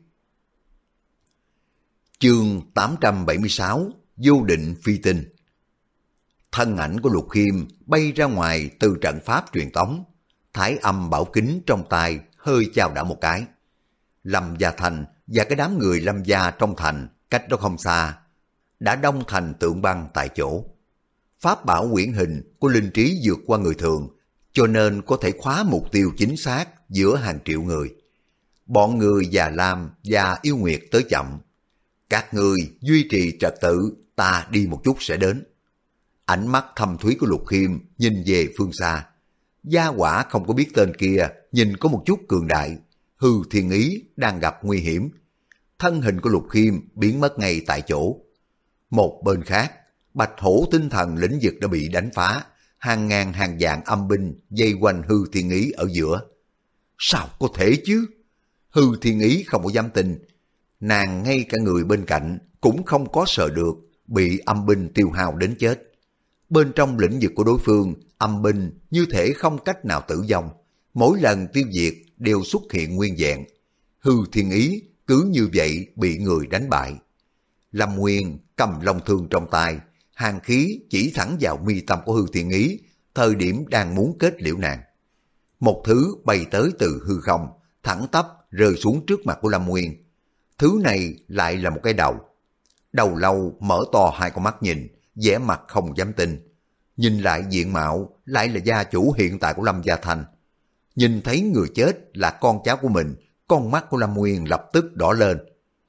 Chương 876, Vô định phi tinh. Thân ảnh của Lục Khiêm bay ra ngoài từ trận pháp truyền tống. Thái âm bảo kính trong tay hơi chao đảo một cái. Lâm Gia Thành và cái đám người Lâm gia trong thành cách đó không xa đã đông thành tượng băng tại chỗ. Pháp bảo quyển hình của linh trí vượt qua người thường, cho nên có thể khóa mục tiêu chính xác giữa hàng triệu người. Bọn người Già Lam và Yêu Nguyệt tới chậm. Các người duy trì trật tự, ta đi một chút sẽ đến. Ánh mắt thâm thúy của Lục Khiêm nhìn về phương xa. Gia Hỏa không có biết tên kia, nhìn có một chút cường đại. Hư Thiên Ý đang gặp nguy hiểm. Thân hình của Lục Khiêm biến mất ngay tại chỗ. Một bên khác, Bạch Hổ tinh thần lĩnh vực đã bị đánh phá. Hàng ngàn hàng vạn âm binh dây quanh Hư Thiên Ý ở giữa. Sao có thể chứ? Hư Thiên Ý không có dám tin. Nàng ngay cả người bên cạnh cũng không có sợ được, bị âm binh tiêu hao đến chết. Bên trong lĩnh vực của đối phương, âm binh như thể không cách nào tử vong. Mỗi lần tiêu diệt đều xuất hiện nguyên vẹn. Hư Thiên Ý cứ như vậy bị người đánh bại. Lâm Nguyên cầm long thương trong tay, hàn khí chỉ thẳng vào mi tâm của Hư Thiên Ý, thời điểm đang muốn kết liễu nàng. Một thứ bay tới từ hư không, thẳng tắp rơi xuống trước mặt của Lâm Nguyên. Thứ này lại là một cái đầu. Đầu lâu mở to hai con mắt nhìn, vẻ mặt không dám tin. Nhìn lại diện mạo, lại là gia chủ hiện tại của Lâm Gia Thành. Nhìn thấy người chết là con cháu của mình, con mắt của Lâm Nguyên lập tức đỏ lên.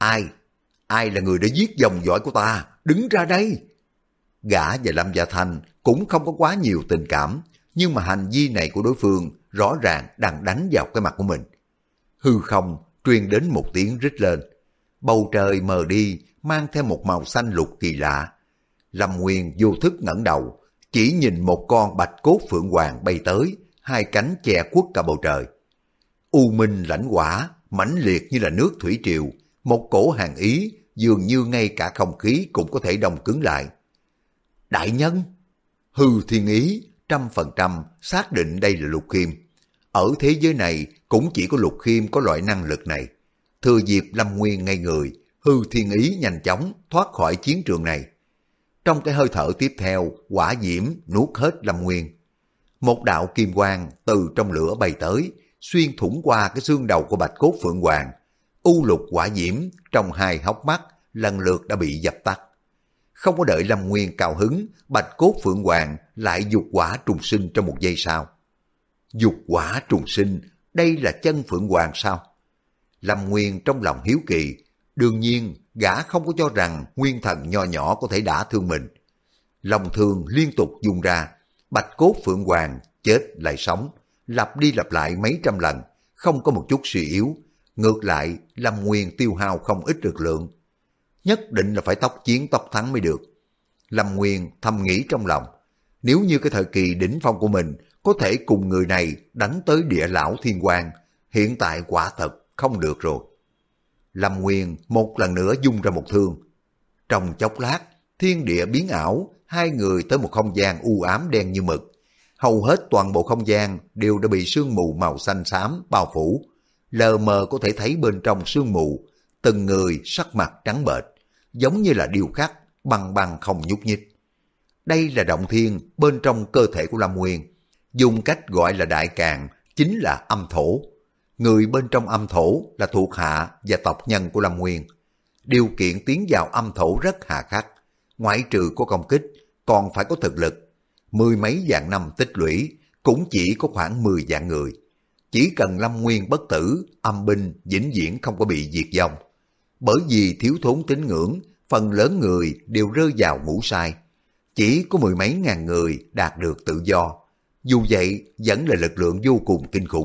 Ai? Ai là người đã giết dòng dõi của ta? Đứng ra đây! Gã và Lâm Gia Thanh cũng không có quá nhiều tình cảm, nhưng mà hành vi này của đối phương rõ ràng đang đánh vào cái mặt của mình. Hư không truyền đến một tiếng rít lên. Bầu trời mờ đi, mang theo một màu xanh lục kỳ lạ. Lâm Nguyên vô thức ngẩng đầu, chỉ nhìn một con bạch cốt phượng hoàng bay tới, hai cánh che khuất cả bầu trời. U minh lãnh hỏa, mãnh liệt như là nước thủy triều, một cổ hàn ý dường như ngay cả không khí cũng có thể đông cứng lại. Đại nhân! Hư Thiên Ý 100% xác định đây là Lục Khiêm. Ở thế giới này cũng chỉ có Lục Khiêm có loại năng lực này. Thừa dịp Lâm Nguyên ngây người, Hư Thiên Ý nhanh chóng thoát khỏi chiến trường này. Trong cái hơi thở tiếp theo, hỏa diễm nuốt hết Lâm Nguyên. Một đạo kim quang từ trong lửa bay tới, xuyên thủng qua cái xương đầu của bạch cốt phượng hoàng. U lục hỏa diễm trong hai hốc mắt lần lượt đã bị dập tắt. Không có đợi Lâm Nguyên cao hứng, bạch cốt phượng hoàng lại dục hỏa trùng sinh trong một giây sau. Dục hỏa trùng sinh, đây là chân phượng hoàng sao? Lâm Nguyên trong lòng hiếu kỳ, đương nhiên gã không có cho rằng nguyên thần nho nhỏ có thể đả thương mình. Lòng thương liên tục dùng ra, bạch cốt phượng hoàng chết lại sống, lặp đi lặp lại mấy trăm lần, không có một chút suy yếu. Ngược lại, Lâm Nguyên tiêu hao không ít lực lượng. Nhất định là phải tốc chiến tốc thắng mới được. Lâm Nguyên thầm nghĩ trong lòng, nếu như cái thời kỳ đỉnh phong của mình có thể cùng người này đánh tới địa lão thiên quang, hiện tại quả thật không được rồi. Lâm Nguyên một lần nữa dung ra một thương. Trong chốc lát, thiên địa biến ảo, hai người tới một không gian u ám đen như mực. Hầu hết toàn bộ không gian đều đã bị sương mù màu xanh xám bao phủ. Lờ mờ có thể thấy bên trong sương mù, từng người sắc mặt trắng bệch, giống như là điêu khắc, băng băng không nhúc nhích. Đây là động thiên bên trong cơ thể của Lâm Nguyên. Dùng cách gọi là đại càn, chính là âm thổ. Người bên trong âm thổ là thuộc hạ và tộc nhân của Lâm Nguyên. Điều kiện tiến vào âm thổ rất hà khắc, ngoại trừ có công kích, còn phải có thực lực. Mười mấy vạn năm tích lũy, cũng chỉ có khoảng 10 vạn người. Chỉ cần Lâm Nguyên bất tử, âm binh vĩnh viễn không có bị diệt vong. Bởi vì thiếu thốn tín ngưỡng, phần lớn người đều rơi vào ngủ say. Chỉ có mười mấy ngàn người đạt được tự do. Dù vậy, vẫn là lực lượng vô cùng kinh khủng.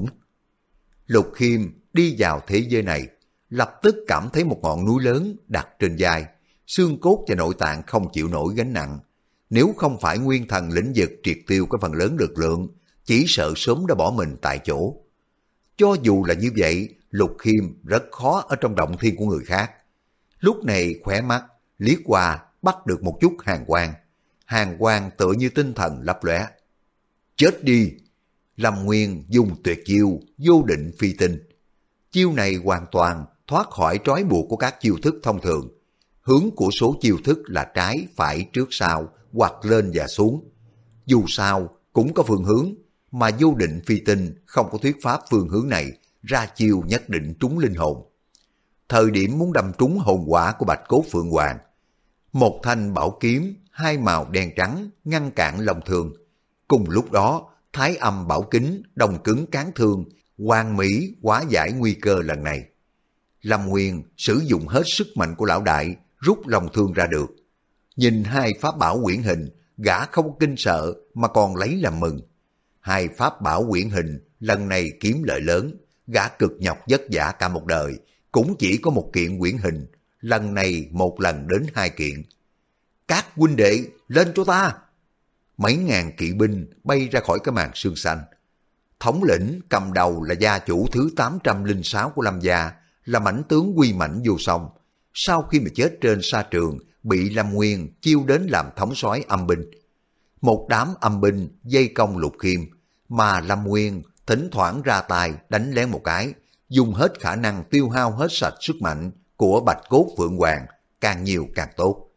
Lục Khiêm đi vào thế giới này, lập tức cảm thấy một ngọn núi lớn đặt trên vai, xương cốt và nội tạng không chịu nổi gánh nặng. Nếu không phải nguyên thần lĩnh vực triệt tiêu cái phần lớn lực lượng, chỉ sợ sớm đã bỏ mình tại chỗ. Cho dù là như vậy, Lục Khiêm rất khó ở trong động thiên của người khác. Lúc này khóe mắt, liếc qua bắt được một chút hàn quang. Hàn quang tựa như tinh thần lấp lóe. Chết đi! Lâm Nguyên dùng tuyệt chiêu vô định phi tinh. Chiêu này hoàn toàn thoát khỏi trói buộc của các chiêu thức thông thường. Hướng của số chiêu thức là trái, phải, trước, sau, hoặc lên và xuống. Dù sao cũng có phương hướng, mà vô định phi tinh không có thuyết pháp phương hướng này, ra chiêu nhất định trúng linh hồn. Thời điểm muốn đâm trúng hồn quả của bạch cốt phượng hoàng, một thanh bảo kiếm hai màu đen trắng ngăn cản lòng thương. Cùng lúc đó, thái âm bảo kính đồng cứng cán thương, hoàn mỹ hóa giải nguy cơ lần này. Lâm Nguyên sử dụng hết sức mạnh của lão đại, rút lòng thương ra được. Nhìn hai pháp bảo quyển hình, gã không kinh sợ mà còn lấy làm mừng. Hai pháp bảo quyển hình lần này kiếm lợi lớn, gã cực nhọc vất vả cả một đời, cũng chỉ có một kiện quyển hình, lần này một lần đến hai kiện. Các huynh đệ lên cho ta! Mấy ngàn kỵ binh bay ra khỏi cái màn sương xanh. Thống lĩnh cầm đầu là gia chủ thứ 806 của Lâm gia, là mãnh tướng quy mãnh vô song. Sau khi mà chết trên sa trường, bị Lâm Nguyên chiêu đến làm thống soái âm binh. Một đám âm binh dây công Lục Khiêm, mà Lâm Nguyên thỉnh thoảng ra tay đánh lén một cái, dùng hết khả năng tiêu hao hết sạch sức mạnh của bạch cốt phượng hoàng, càng nhiều càng tốt.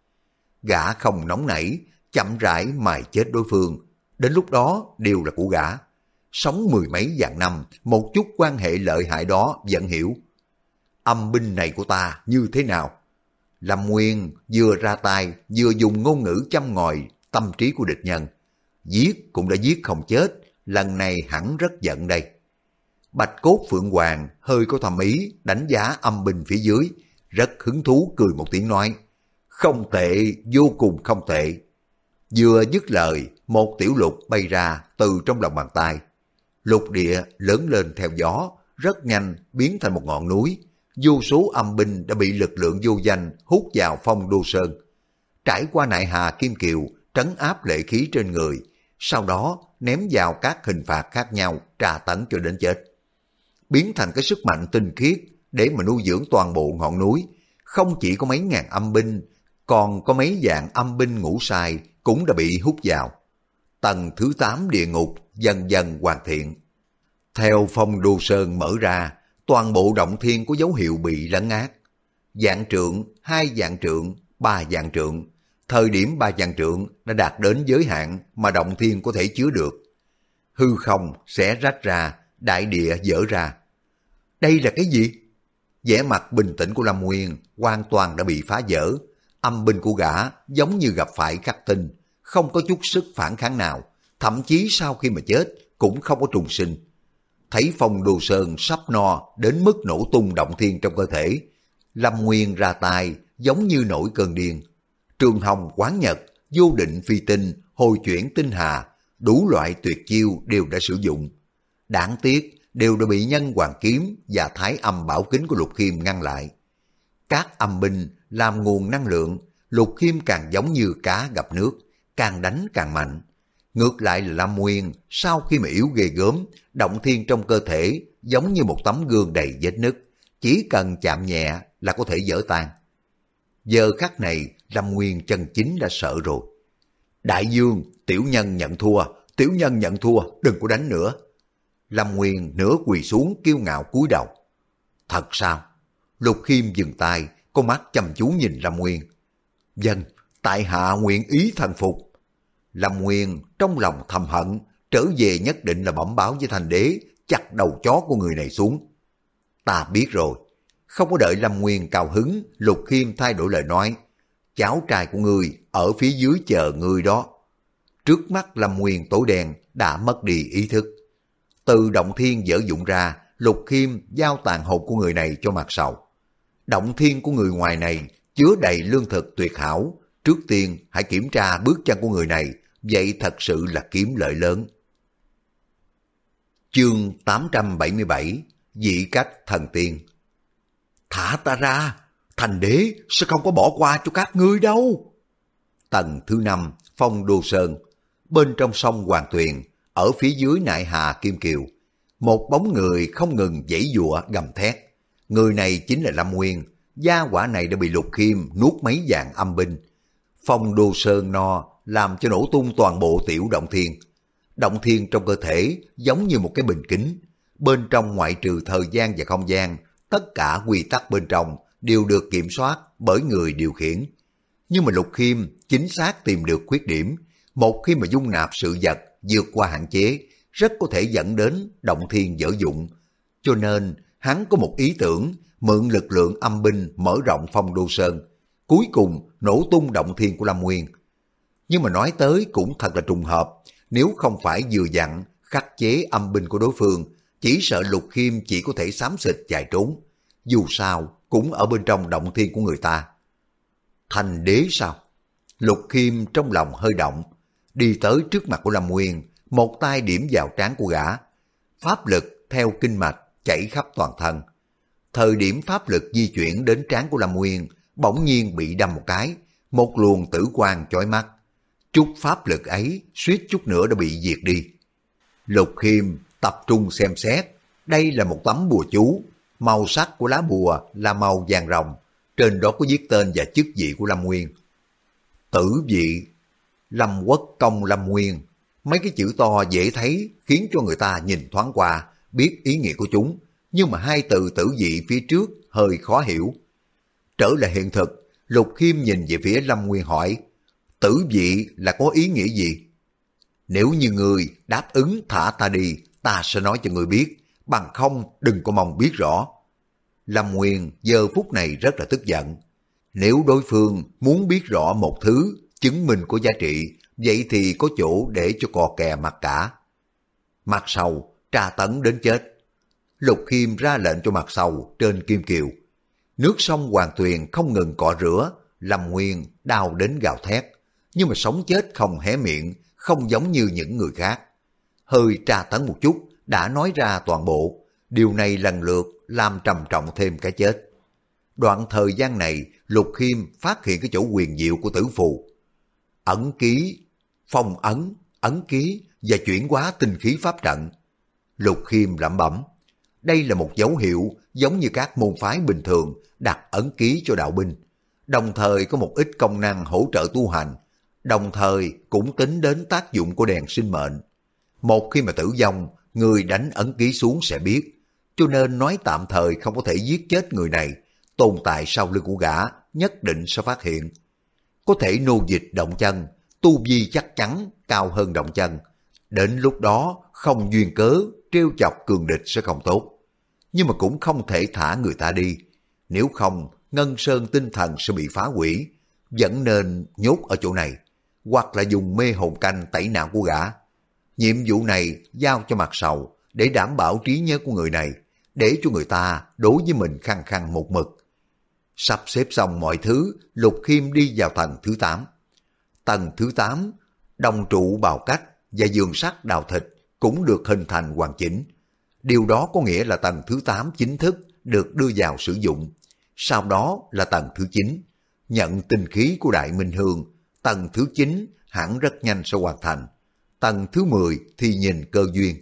Gã không nóng nảy, chậm rãi mài chết đối phương, đến lúc đó đều là của gã. Sống mười mấy vạn năm, một chút quan hệ lợi hại đó vẫn hiểu. Âm binh này của ta như thế nào? Lâm Nguyên vừa ra tay vừa dùng ngôn ngữ châm ngòi tâm trí của địch nhân. Giết cũng đã giết không chết, lần này hẳn rất giận đây. Bạch cốt phượng hoàng hơi có thầm ý đánh giá âm binh phía dưới, rất hứng thú cười một tiếng nói, không tệ, vô cùng không tệ. Vừa dứt lời, một tiểu lục bay ra từ trong lòng bàn tay. Lục địa lớn lên theo gió, rất nhanh biến thành một ngọn núi. Vô số âm binh đã bị lực lượng vô danh hút vào Phong Đô Sơn. Trải qua nại hà kim kiều, trấn áp lệ khí trên người, sau đó ném vào các hình phạt khác nhau, tra tấn cho đến chết. Biến thành cái sức mạnh tinh khiết để mà nuôi dưỡng toàn bộ ngọn núi. Không chỉ có mấy ngàn âm binh, còn có mấy dạng âm binh ngũ sai cũng đã bị hút vào. Tầng thứ 8 địa ngục dần dần hoàn thiện. Theo Phong Đô Sơn mở ra, toàn bộ động thiên có dấu hiệu bị lấn át. Vạn trượng, 2 vạn trượng, 3 vạn trượng. Thời điểm 3 vạn trượng đã đạt đến giới hạn mà động thiên có thể chứa được. Hư không sẽ rách ra, đại địa vỡ ra. Đây là cái gì? Vẻ mặt bình tĩnh của Lâm Nguyên hoàn toàn đã bị phá vỡ. Âm binh của gã giống như gặp phải khắc tinh, không có chút sức phản kháng nào, thậm chí sau khi mà chết cũng không có trùng sinh. Thấy Phong Đô Sơn sắp no đến mức nổ tung động thiên trong cơ thể, Lâm Nguyên ra tay giống như nổi cơn điên. Trường hồng quán nhật, vô định phi tinh, hồi chuyển tinh hà, đủ loại tuyệt chiêu đều đã sử dụng. Đáng tiếc đều đã bị nhân hoàng kiếm và thái âm bảo kính của Lục Khiêm ngăn lại. Các âm binh làm nguồn năng lượng, Lục Khiêm càng giống như cá gặp nước, càng đánh càng mạnh. Ngược lại là Lâm Nguyên, sau khi mà yếu ghê gớm, động thiên trong cơ thể giống như một tấm gương đầy vết nứt, chỉ cần chạm nhẹ là có thể vỡ tan. Giờ khắc này, Lâm Nguyên chân chính đã sợ rồi. Đại dương, tiểu nhân nhận thua, tiểu nhân nhận thua, đừng có đánh nữa. Lâm Nguyên nửa quỳ xuống kiêu ngạo cúi đầu. Thật sao? Lục Khiêm dừng tay, con mắt chăm chú nhìn Lâm Nguyên. Dân, tại hạ nguyện ý thần phục. Lâm Nguyên trong lòng thầm hận, trở về nhất định là bẩm báo với Thành Đế, chặt đầu chó của người này xuống. Ta biết rồi. Không có đợi Lâm Nguyên cao hứng, Lục Khiêm thay đổi lời nói. Cháu trai của ngươi ở phía dưới chờ ngươi đó. Trước mắt Lâm Nguyên tối đen đã mất đi ý thức. Từ động thiên dở dụng ra, Lục Khiêm giao tàn hồn của người này cho Mạc Sầu. Động thiên của người ngoài này chứa đầy lương thực tuyệt hảo. Trước tiên hãy kiểm tra bước chân của người này, vậy thật sự là kiếm lợi lớn. Chương 877 Dị cách thần tiên. Thả ta ra, Thành Đế sẽ không có bỏ qua cho các ngươi đâu. Tầng thứ 5 Phong Đô Sơn. Bên trong sông Hoàng Tuyền, ở phía dưới nại hà Kim Kiều, một bóng người không ngừng giãy giụa gầm thét. Người này chính là Lâm Nguyên. Gia hỏa này đã bị Lục Khiêm nuốt mấy vạn âm binh. Phong Đô Sơn no làm cho nổ tung toàn bộ tiểu động thiên. Động thiên trong cơ thể giống như một cái bình kính. Bên trong ngoại trừ thời gian và không gian, tất cả quy tắc bên trong đều được kiểm soát bởi người điều khiển. Nhưng mà Lục Khiêm chính xác tìm được khuyết điểm. Một khi mà dung nạp sự vật vượt qua hạn chế, rất có thể dẫn đến động thiên dở dụng. Cho nên hắn có một ý tưởng mượn lực lượng âm binh mở rộng Phong Đô Sơn, cuối cùng nổ tung động thiên của Lâm Nguyên. Nhưng mà nói tới cũng thật là trùng hợp, nếu không phải vừa dặn khắc chế âm binh của đối phương, chỉ sợ Lục Khiêm chỉ có thể xám xịt chạy trốn. Dù sao cũng ở bên trong động thiên của người ta. Thành Đế sao? Lục Khiêm trong lòng hơi động, đi tới trước mặt của Lâm Nguyên, một tay điểm vào trán của gã. Pháp lực theo kinh mạch chảy khắp toàn thân. Thời điểm pháp lực di chuyển đến trán của Lâm Nguyên, bỗng nhiên bị đâm một cái, một luồng tử quang chói mắt. Chút pháp lực ấy suýt chút nữa đã bị diệt đi. Lục Khiêm tập trung xem xét, đây là một tấm bùa chú, màu sắc của lá bùa là màu vàng ròng, trên đó có viết tên và chức vị của Lâm Nguyên. Tử vị, Lâm Quốc Công Lâm Nguyên. Mấy cái chữ to dễ thấy khiến cho người ta nhìn thoáng qua, biết ý nghĩa của chúng, nhưng mà hai từ tử vị phía trước hơi khó hiểu. Trở lại hiện thực, Lục Khiêm nhìn về phía Lâm Nguyên hỏi, tử vị là có ý nghĩa gì? Nếu như người đáp ứng thả ta đi, ta sẽ nói cho người biết, bằng không đừng có mong biết rõ. Lâm Nguyên giờ phút này rất là tức giận. Nếu đối phương muốn biết rõ một thứ chứng minh có giá trị, vậy thì có chỗ để cho cò kè mặc cả. Mặt Sầu tra tấn đến chết. Lục Khiêm ra lệnh cho Mặt Sầu trên Kim Kiều. Nước sông Hoàng Tuyền không ngừng cọ rửa, Lâm Nguyên đau đến gào thét, nhưng mà sống chết không hé miệng, không giống như những người khác. Hơi tra tấn một chút, đã nói ra toàn bộ, điều này lần lượt làm trầm trọng thêm cái chết. Đoạn thời gian này, Lục Khiêm phát hiện cái chỗ huyền diệu của tử phù. Ẩn ký, phong ấn, ấn ký và chuyển hóa tinh khí pháp trận. Lục Khiêm lẩm bẩm, đây là một dấu hiệu giống như các môn phái bình thường đặt ấn ký cho đạo binh, đồng thời có một ít công năng hỗ trợ tu hành, đồng thời cũng tính đến tác dụng của đèn sinh mệnh. Một khi mà tử vong, người đánh ấn ký xuống sẽ biết, cho nên nói tạm thời không có thể giết chết người này, tồn tại sau lưng của gã nhất định sẽ phát hiện. Có thể nô dịch động chân, tu vi chắc chắn cao hơn động chân. Đến lúc đó không duyên cớ trêu chọc cường địch sẽ không tốt. Nhưng mà cũng không thể thả người ta đi, nếu không Ngân Sơn tinh thần sẽ bị phá hủy, vẫn nên nhốt ở chỗ này, hoặc là dùng mê hồn canh tẩy não của gã. Nhiệm vụ này giao cho Mặt Sầu để đảm bảo trí nhớ của người này, để cho người ta đối với mình khăng khăng một mực. Sắp xếp xong mọi thứ, Lục Khiêm đi vào tầng thứ 8. Tầng thứ 8, đồng trụ bào cách và giường sắt đào thịt cũng được hình thành hoàn chỉnh. Điều đó có nghĩa là tầng thứ 8 chính thức được đưa vào sử dụng. Sau đó là tầng thứ 9, nhận tinh khí của Đại Minh Hương. Tầng thứ 9 hẳn rất nhanh sẽ hoàn thành. Tầng thứ 10 thì nhìn cơ duyên.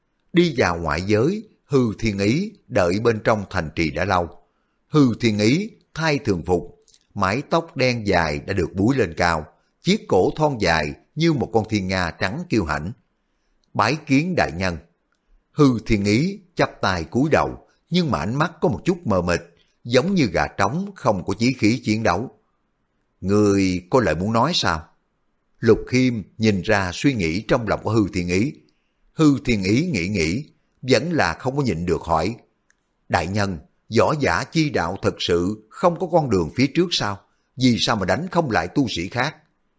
Đi vào ngoại giới, Hư Thiên Ý đợi bên trong thành trì đã lâu. Hư Thiên Ý thay thường phục, mái tóc đen dài đã được búi lên cao, chiếc cổ thon dài như một con thiên nga trắng kiêu hãnh. Bái kiến đại nhân. Hư Thiên Ý chắp tay cúi đầu, nhưng mà ánh mắt có một chút mờ mịt, giống như gà trống không có chí khí chiến đấu. Người có lời muốn nói sao? Lục Khiêm nhìn ra suy nghĩ trong lòng của Hư Thiên Ý. Hư Thiên Ý nghĩ, vẫn là không có nhịn được hỏi. Đại nhân, võ giả chi đạo thật sự không có con đường phía trước sao? Vì sao mà đánh không lại tu sĩ khác?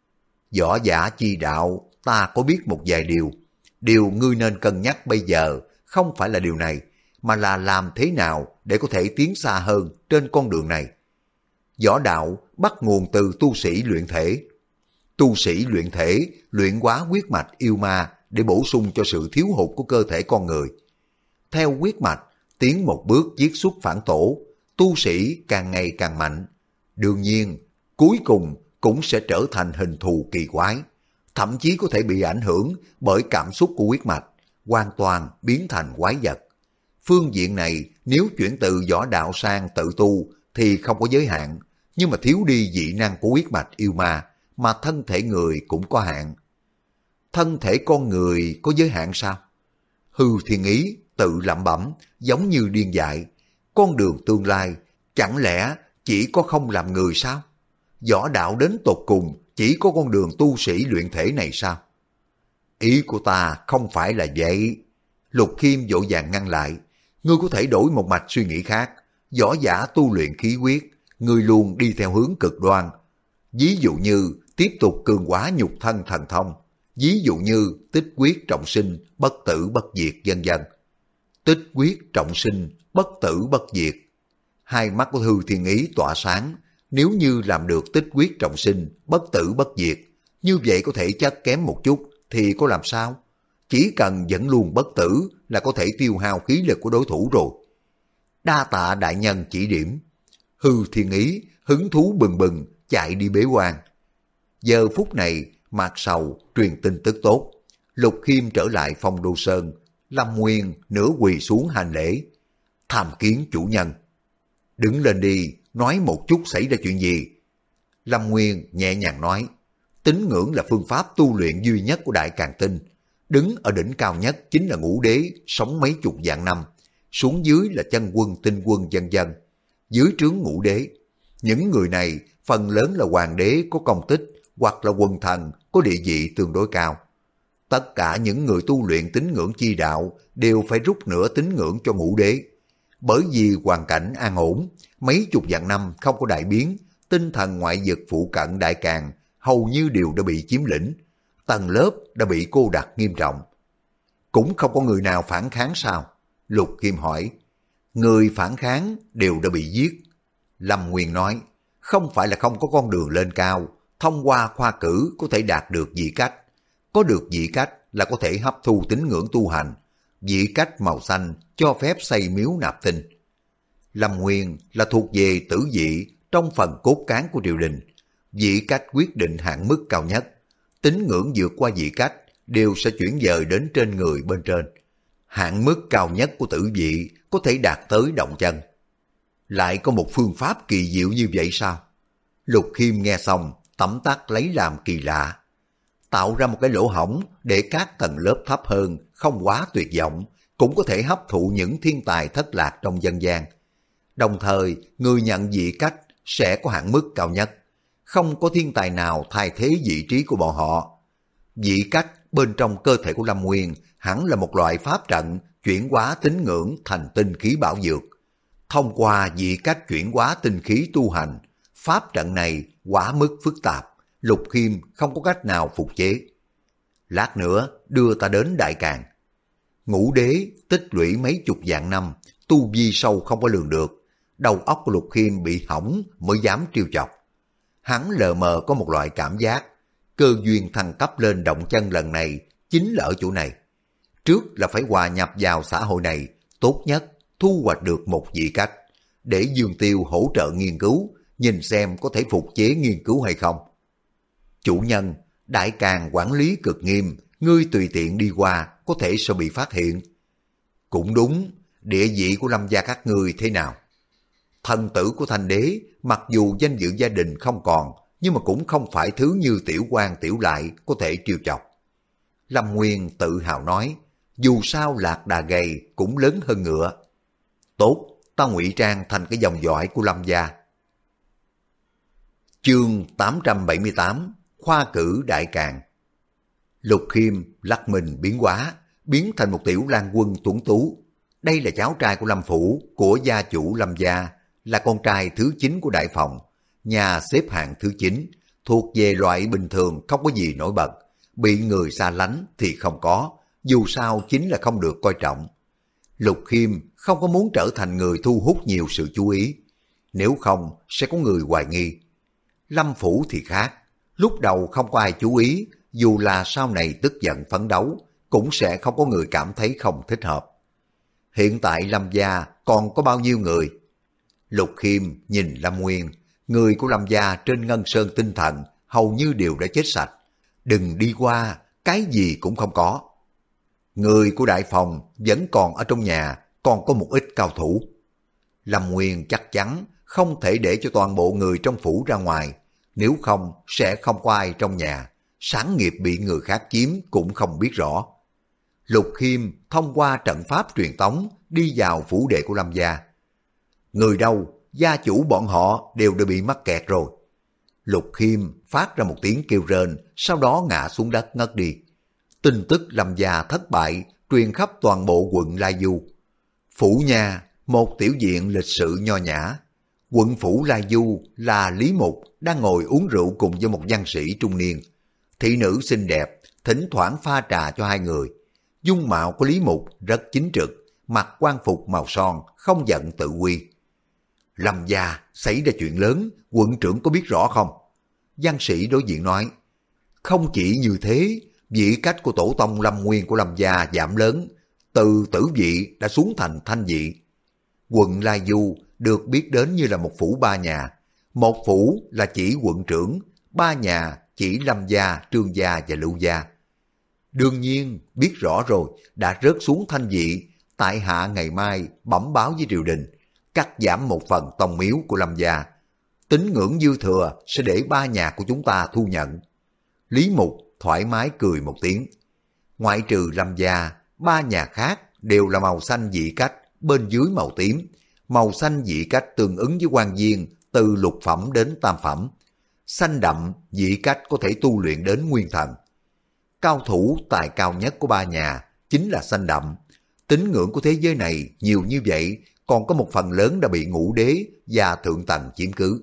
Võ giả chi đạo ta có biết một vài điều. Điều ngươi nên cân nhắc bây giờ không phải là điều này, mà là làm thế nào để có thể tiến xa hơn trên con đường này. Võ đạo bắt nguồn từ tu sĩ luyện thể. Tu sĩ luyện thể, luyện hóa huyết mạch yêu ma để bổ sung cho sự thiếu hụt của cơ thể con người. Theo huyết mạch, tiến một bước giết xuất phản tổ, tu sĩ càng ngày càng mạnh. Đương nhiên, cuối cùng cũng sẽ trở thành hình thù kỳ quái, thậm chí có thể bị ảnh hưởng bởi cảm xúc của huyết mạch, hoàn toàn biến thành quái vật. Phương diện này nếu chuyển từ võ đạo sang tự tu thì không có giới hạn, nhưng mà thiếu đi dị năng của huyết mạch yêu ma, mà thân thể người cũng có hạn. Thân thể con người có giới hạn sao? Hư Thiên Ý tự lẩm bẩm giống như điên dại. Con đường tương lai chẳng lẽ chỉ có không làm người sao? Võ đạo đến tột cùng chỉ có con đường tu sĩ luyện thể này sao? Ý của ta không phải là vậy. Lục Khiêm vội vàng ngăn lại. Ngươi có thể đổi một mạch suy nghĩ khác. Võ giả tu luyện khí huyết, ngươi luôn đi theo hướng cực đoan. Ví dụ như tiếp tục cường hóa nhục thân thần thông. Ví dụ như tích quyết trọng sinh, bất tử bất diệt vân vân. Tích quyết trọng sinh, bất tử bất diệt. Hai mắt của Hư Thiên Ý tỏa sáng. Nếu như làm được tích quyết trọng sinh, bất tử bất diệt, như vậy có thể chất kém một chút thì có làm sao? Chỉ cần vẫn luôn bất tử là có thể tiêu hao khí lực của đối thủ rồi. Đa tạ đại nhân chỉ điểm. Hư Thiên Ý hứng thú bừng bừng chạy đi bế quan. Giờ phút này Mạc Sầu truyền tin tức tốt. Lục Khiêm trở lại Phong Đô Sơn. Lâm Nguyên nửa quỳ xuống hành lễ. Tham kiến chủ nhân. Đứng lên đi, nói một chút xảy ra chuyện gì. Lâm Nguyên nhẹ nhàng nói, tín ngưỡng là phương pháp tu luyện duy nhất của Đại Càn Tinh. Đứng ở đỉnh cao nhất chính là Ngũ Đế, sống mấy chục vạn năm. Xuống dưới là chân quân, tinh quân vân vân. Dưới trướng Ngũ Đế, những người này phần lớn là hoàng đế có công tích hoặc là quần thần có địa vị tương đối cao. Tất cả những người tu luyện tín ngưỡng chi đạo đều phải rút nửa tín ngưỡng cho Ngũ Đế. Bởi vì hoàn cảnh an ổn, mấy chục vạn năm không có đại biến, tinh thần ngoại vực phụ cận Đại Càn hầu như đều đã bị chiếm lĩnh, tầng lớp đã bị cô đặc nghiêm trọng. Cũng không có người nào phản kháng sao? Lục Kim hỏi. Người phản kháng đều đã bị giết. Lâm Nguyên nói, không phải là không có con đường lên cao, thông qua khoa cử có thể đạt được vị cách. Có được vị cách là có thể hấp thu tín ngưỡng tu hành. Vị cách màu xanh cho phép xây miếu nạp tinh. Lâm Nguyên là thuộc về tử vị trong phần cốt cán của triều đình. Vị cách quyết định hạn mức cao nhất. Tín ngưỡng vượt qua vị cách đều sẽ chuyển dời đến trên người bên trên. Hạn mức cao nhất của tử vị có thể đạt tới động chân. Lại có một phương pháp kỳ diệu như vậy sao? Lục Khiêm nghe xong, tấm tắc lấy làm kỳ lạ. Tạo ra một cái lỗ hổng để các tầng lớp thấp hơn, không quá tuyệt vọng, cũng có thể hấp thụ những thiên tài thất lạc trong dân gian. Đồng thời, người nhận vị cách sẽ có hạn mức cao nhất. Không có thiên tài nào thay thế vị trí của bọn họ. Vị cách bên trong cơ thể của Lâm Nguyên hẳn là một loại pháp trận chuyển hóa tín ngưỡng thành tinh khí bảo dược. Thông qua vị cách chuyển hóa tinh khí tu hành, pháp trận này quá mức phức tạp, Lục Khiêm không có cách nào phục chế. Lát nữa đưa ta đến Đại Càn. Ngũ đế tích lũy mấy chục vạn năm, tu vi sâu không có lường được. Đầu óc của Lục Khiêm bị hỏng mới dám trêu chọc. Hắn lờ mờ có một loại cảm giác, cơ duyên thăng cấp lên động chân lần này chính là ở chỗ này. Trước là phải hòa nhập vào xã hội này, tốt nhất thu hoạch được một vị cách, để Dương Tiêu hỗ trợ nghiên cứu, nhìn xem có thể phục chế nghiên cứu hay không. Chủ nhân, Đại Càn quản lý cực nghiêm, ngươi tùy tiện đi qua có thể sẽ bị phát hiện. Cũng đúng, địa vị của Lâm gia các ngươi thế nào? Thần tử của Thanh đế, mặc dù danh dự gia đình không còn, nhưng mà cũng không phải thứ như tiểu quan tiểu lại có thể trêu chọc. Lâm Nguyên tự hào nói, dù sao lạc đà gầy cũng lớn hơn ngựa. Tốt, ta ngụy trang thành cái dòng dõi của Lâm gia. Chương 878, khoa cử Đại Càn. Lục Khiêm lắc mình biến hóa, biến thành một tiểu lang quân tuấn tú. Đây là cháu trai của Lâm phủ, của gia chủ Lâm gia, là con trai thứ 9 của đại phòng, nhà xếp hạng thứ 9, thuộc về loại bình thường không có gì nổi bật, bị người xa lánh thì không có, dù sao chính là không được coi trọng. Lục Khiêm không có muốn trở thành người thu hút nhiều sự chú ý, nếu không sẽ có người hoài nghi. Lâm phủ thì khác, lúc đầu không có ai chú ý, dù là sau này tức giận phấn đấu, cũng sẽ không có người cảm thấy không thích hợp. Hiện tại Lâm gia còn có bao nhiêu người? Lục Khiêm nhìn Lâm Nguyên, người của Lâm gia trên Ngân Sơn tinh thần hầu như đều đã chết sạch. Đừng đi qua, cái gì cũng không có. Người của đại phòng vẫn còn ở trong nhà, còn có một ít cao thủ. Lâm Nguyên chắc chắn không thể để cho toàn bộ người trong phủ ra ngoài, nếu không sẽ không có ai trong nhà, sản nghiệp bị người khác chiếm cũng không biết rõ. Lục Khiêm thông qua trận pháp truyền tống đi vào phủ đệ của Lâm gia. Người đâu, gia chủ bọn họ đều đã bị mắc kẹt rồi. Lục Khiêm phát ra một tiếng kêu rên, sau đó ngã xuống đất ngất đi. Tin tức Lâm gia thất bại truyền khắp toàn bộ quận Lai Du. Phủ nhà, một tiểu viện lịch sự nho nhã. Quận phủ Lai Du là Lý Mục đang ngồi uống rượu cùng với một văn sĩ trung niên. Thị nữ xinh đẹp, thỉnh thoảng pha trà cho hai người. Dung mạo của Lý Mục rất chính trực, mặc quan phục màu son, không giận tự quy. Lâm gia xảy ra chuyện lớn, quận trưởng có biết rõ không? Văn sĩ đối diện nói, không chỉ như thế, vị cách của tổ tông Lâm Nguyên của Lâm gia giảm lớn, từ tử vị đã xuống thành thanh vị. Quận Lai Du được biết đến như là một phủ ba nhà. Một phủ là chỉ quận trưởng, ba nhà chỉ Lâm gia, Trương gia và Lưu gia. Đương nhiên biết rõ rồi, đã rớt xuống thanh vị, tại hạ ngày mai bẩm báo với triều đình, cắt giảm một phần tông miếu của Lâm gia. Tín ngưỡng dư thừa sẽ để ba nhà của chúng ta thu nhận. Lý Mục thoải mái cười một tiếng. Ngoại trừ Lâm gia, ba nhà khác đều là màu xanh vị cách, bên dưới màu tím. Màu xanh vị cách tương ứng với quan viên từ lục phẩm đến tam phẩm. Xanh đậm vị cách có thể tu luyện đến nguyên thần. Cao thủ tài cao nhất của ba nhà chính là xanh đậm. Tín ngưỡng của thế giới này nhiều như vậy, còn có một phần lớn đã bị ngũ đế và thượng tầng chiếm cứ.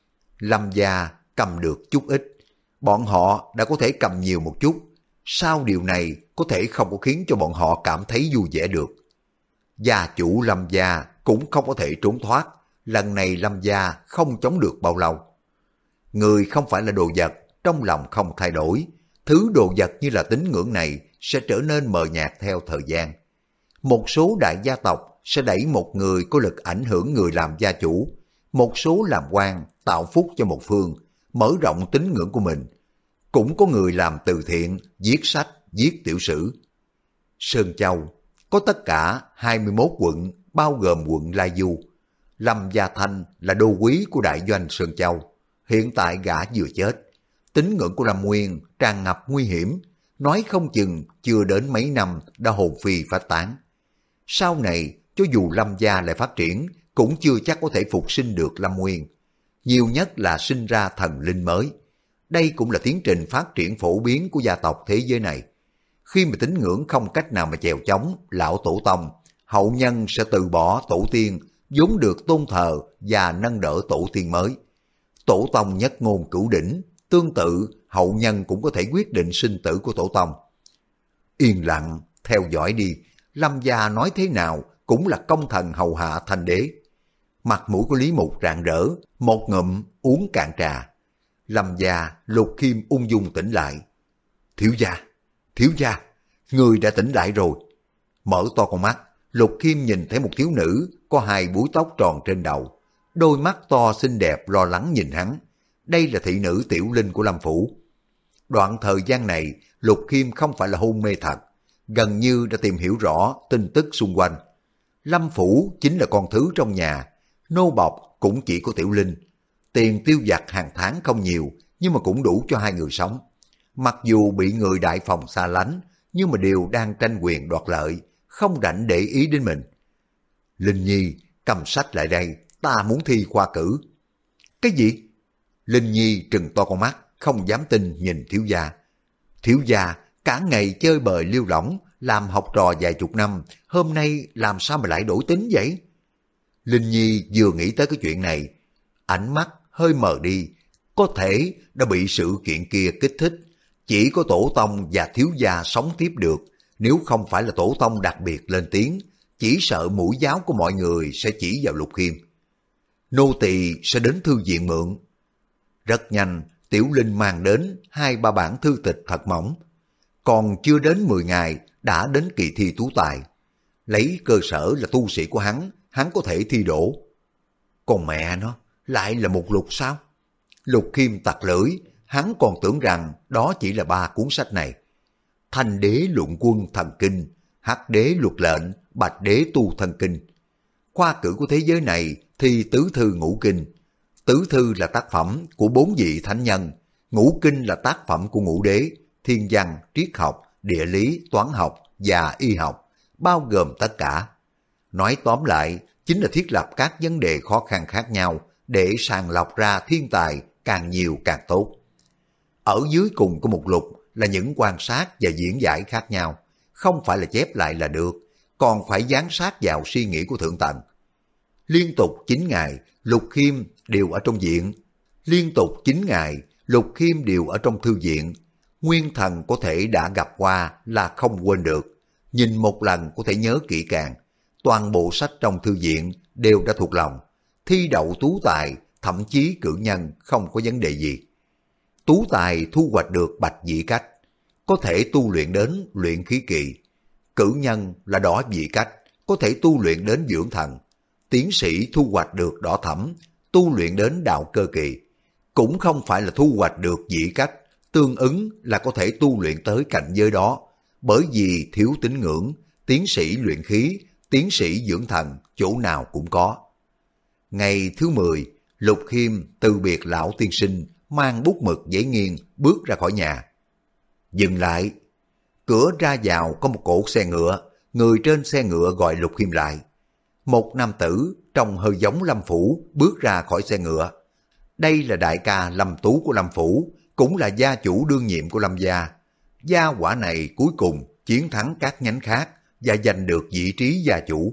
Lâm gia cầm được chút ít, bọn họ đã có thể cầm nhiều một chút. Sao điều này có thể không có khiến cho bọn họ cảm thấy vui vẻ được? Gia chủ Lâm gia cũng không có thể trốn thoát, lần này Lâm gia không chống được bao lâu. Người không phải là đồ vật, trong lòng không thay đổi. Thứ đồ vật như là tín ngưỡng này sẽ trở nên mờ nhạt theo thời gian. Một số đại gia tộc sẽ đẩy một người có lực ảnh hưởng người làm gia chủ, một số làm quan tạo phúc cho một phương, mở rộng tín ngưỡng của mình. Cũng có người làm từ thiện, viết sách, viết tiểu sử. Sơn Châu có tất cả 21 quận, bao gồm quận Lai Du. Lâm Gia Thanh là đô quý của đại doanh Sơn Châu. Hiện tại gã vừa chết. Tín ngưỡng của Lâm Nguyên tràn ngập nguy hiểm, nói không chừng chưa đến mấy năm đã hồn phi phách tán. Sau này, cho dù Lâm gia lại phát triển, cũng chưa chắc có thể phục sinh được Lâm Nguyên. Nhiều nhất là sinh ra thần linh mới. Đây cũng là tiến trình phát triển phổ biến của gia tộc thế giới này. Khi mà tín ngưỡng không cách nào mà chèo chống lão tổ tông, hậu nhân sẽ từ bỏ tổ tiên vốn được tôn thờ và nâng đỡ tổ tiên mới. Tổ tông nhất ngôn cửu đỉnh, tương tự hậu nhân cũng có thể quyết định sinh tử của tổ tông. Yên lặng, theo dõi đi, Lâm gia nói thế nào cũng là công thần hầu hạ thành đế. Mặt mũi của Lý Mục rạng rỡ, một ngụm uống cạn trà. Lâm gia Lục Khiêm ung dung tỉnh lại. Thiếu gia, người đã tỉnh lại rồi. Mở to con mắt, Lục Khiêm nhìn thấy một thiếu nữ có hai búi tóc tròn trên đầu. Đôi mắt to xinh đẹp lo lắng nhìn hắn. Đây là thị nữ Tiểu Linh của Lâm Phủ. Đoạn thời gian này, Lục Khiêm không phải là hôn mê thật, gần như đã tìm hiểu rõ tin tức xung quanh. Lâm Phủ chính là con thứ trong nhà, nô bộc cũng chỉ có Tiểu Linh. Tiền tiêu vặt hàng tháng không nhiều, nhưng mà cũng đủ cho hai người sống. Mặc dù bị người đại phòng xa lánh, nhưng mà đều đang tranh quyền đoạt lợi, không rảnh để ý đến mình. Linh Nhi, cầm sách lại đây, ta muốn thi khoa cử. Cái gì? Linh Nhi trừng to con mắt, không dám tin nhìn thiếu gia. Thiếu gia, cả ngày chơi bời liêu lỏng, làm học trò vài chục năm, hôm nay làm sao mà lại đổi tính vậy? Linh Nhi vừa nghĩ tới cái chuyện này, ánh mắt hơi mờ đi, có thể đã bị sự kiện kia kích thích. Chỉ có tổ tông và thiếu gia sống tiếp được, nếu không phải là tổ tông đặc biệt lên tiếng, chỉ sợ mũi giáo của mọi người sẽ chỉ vào Lục Khiêm. Nô tỳ sẽ đến thư viện mượn. Rất nhanh, Tiểu Linh mang đến 2-3 bản thư tịch thật mỏng. Còn chưa đến 10 ngày đã đến kỳ thi tú tài. Lấy cơ sở là tu sĩ của hắn có thể thi đỗ. Còn mẹ nó, lại là một lục sao? Lục Khiêm tặc lưỡi, hắn còn tưởng rằng đó chỉ là 3 cuốn sách này. Thanh đế luận quân thần kinh, hắc đế luật lệnh, bạch đế tu thần kinh. Khoa cử của thế giới này thì tứ thư ngũ kinh. Tứ thư là tác phẩm của 4 vị thánh nhân, ngũ kinh là tác phẩm của ngũ đế, thiên văn, triết học, địa lý, toán học và y học, bao gồm tất cả. Nói tóm lại, chính là thiết lập các vấn đề khó khăn khác nhau để sàng lọc ra thiên tài càng nhiều càng tốt. Ở dưới cùng của một lục là những quan sát và diễn giải khác nhau, không phải là chép lại là được, còn phải giám sát vào suy nghĩ của thượng tầng. Liên tục 9 ngày, Lục Khiêm đều ở trong viện. Liên tục 9 ngày, Lục Khiêm đều ở trong thư viện. Nguyên thần có thể đã gặp qua là không quên được. Nhìn một lần có thể nhớ kỹ càng. Toàn bộ sách trong thư viện đều đã thuộc lòng. Thi đậu tú tài, thậm chí cử nhân không có vấn đề gì. Tú tài thu hoạch được bạch dị cách, có thể tu luyện đến luyện khí kỳ. Cử nhân là đỏ dị cách, có thể tu luyện đến dưỡng thần. Tiến sĩ thu hoạch được đỏ thẫm, tu luyện đến đạo cơ kỳ. Cũng không phải là thu hoạch được dị cách, tương ứng là có thể tu luyện tới cảnh giới đó. Bởi vì thiếu tín ngưỡng, tiến sĩ luyện khí, tiến sĩ dưỡng thần, chỗ nào cũng có. Ngày thứ 10, Lục Khiêm từ biệt lão tiên sinh, mang bút mực giấy nghiêng bước ra khỏi nhà. Dừng lại, cửa ra vào có một cỗ xe ngựa, người trên xe ngựa gọi Lục Khiêm lại. Một nam tử trông hơi giống Lâm Phủ bước ra khỏi xe ngựa. Đây là đại ca Lâm Tú của Lâm Phủ, cũng là gia chủ đương nhiệm của Lâm gia. Gia hỏa này cuối cùng chiến thắng các nhánh khác và giành được vị trí gia chủ.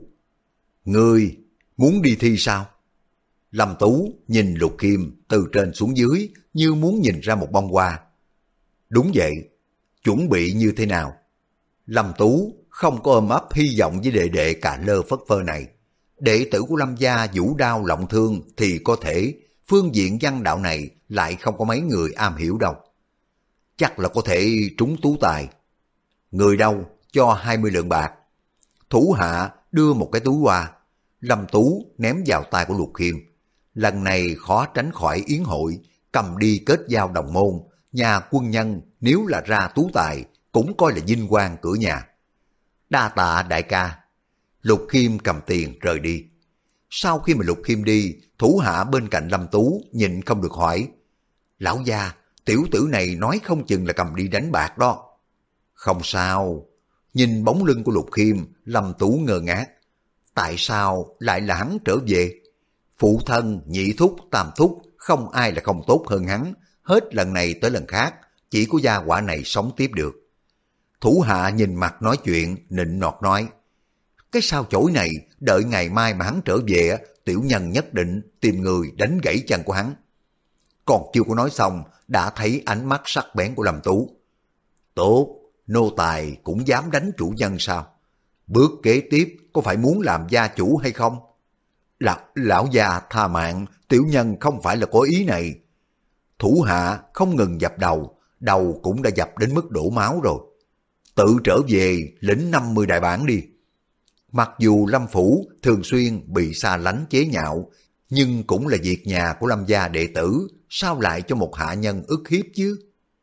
Ngươi muốn đi thi sao? Lâm Tú nhìn Lục Khiêm từ trên xuống dưới như muốn nhìn ra một bông hoa. Đúng vậy, chuẩn bị như thế nào? Lâm Tú không có ôm ấp hy vọng với đệ đệ cà lơ phất phơ này. Đệ tử của Lâm gia vũ đao lộng thương thì có thể, phương diện văn đạo này lại không có mấy người am hiểu đâu. Chắc là có thể trúng tú tài. Người đâu cho 20 lượng bạc. Thủ hạ đưa một cái túi qua. Lâm Tú ném vào tay của Lục Khiêm. Lần này khó tránh khỏi yến hội, cầm đi kết giao đồng môn. Nhà quân nhân nếu là ra tú tài cũng coi là vinh quang cửa nhà. Đa tạ đại ca. Lục Khiêm cầm tiền rời đi. Sau khi mà Lục Khiêm đi, thủ hạ bên cạnh Lâm Tú nhịn không được hỏi: lão gia, tiểu tử này nói không chừng là cầm đi đánh bạc đó. Không sao. Nhìn bóng lưng của Lục Khiêm, Lâm Tú ngơ ngác. Tại sao lại là hắn trở về? Phụ thân, nhị thúc, tam thúc, không ai là không tốt hơn hắn. Hết lần này tới lần khác, chỉ có gia hỏa này sống tiếp được. Thủ hạ nhìn mặt nói chuyện, nịnh nọt nói: cái sao chổi này, đợi ngày mai mà hắn trở về, tiểu nhân nhất định tìm người đánh gãy chân của hắn. Còn chưa có nói xong, đã thấy ánh mắt sắc bén của Lâm Tú. Tốt, nô tài cũng dám đánh chủ nhân sao? Bước kế tiếp có phải muốn làm gia chủ hay không? Lão già tha mạng, tiểu nhân không phải là có ý này. Thủ hạ không ngừng dập đầu, đầu cũng đã dập đến mức đổ máu rồi. Tự trở về lĩnh 50 đại bản đi. Mặc dù Lâm Phủ thường xuyên bị xa lánh chế nhạo, nhưng cũng là việc nhà của Lâm gia đệ tử, sao lại cho một hạ nhân ức hiếp chứ?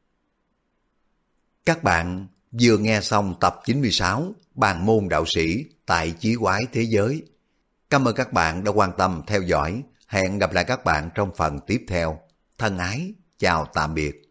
Các bạn vừa nghe xong tập 96 Bàn môn đạo sĩ tại Chí Quái Thế Giới. Cảm ơn các bạn đã quan tâm theo dõi. Hẹn gặp lại các bạn trong phần tiếp theo. Thân ái, chào tạm biệt.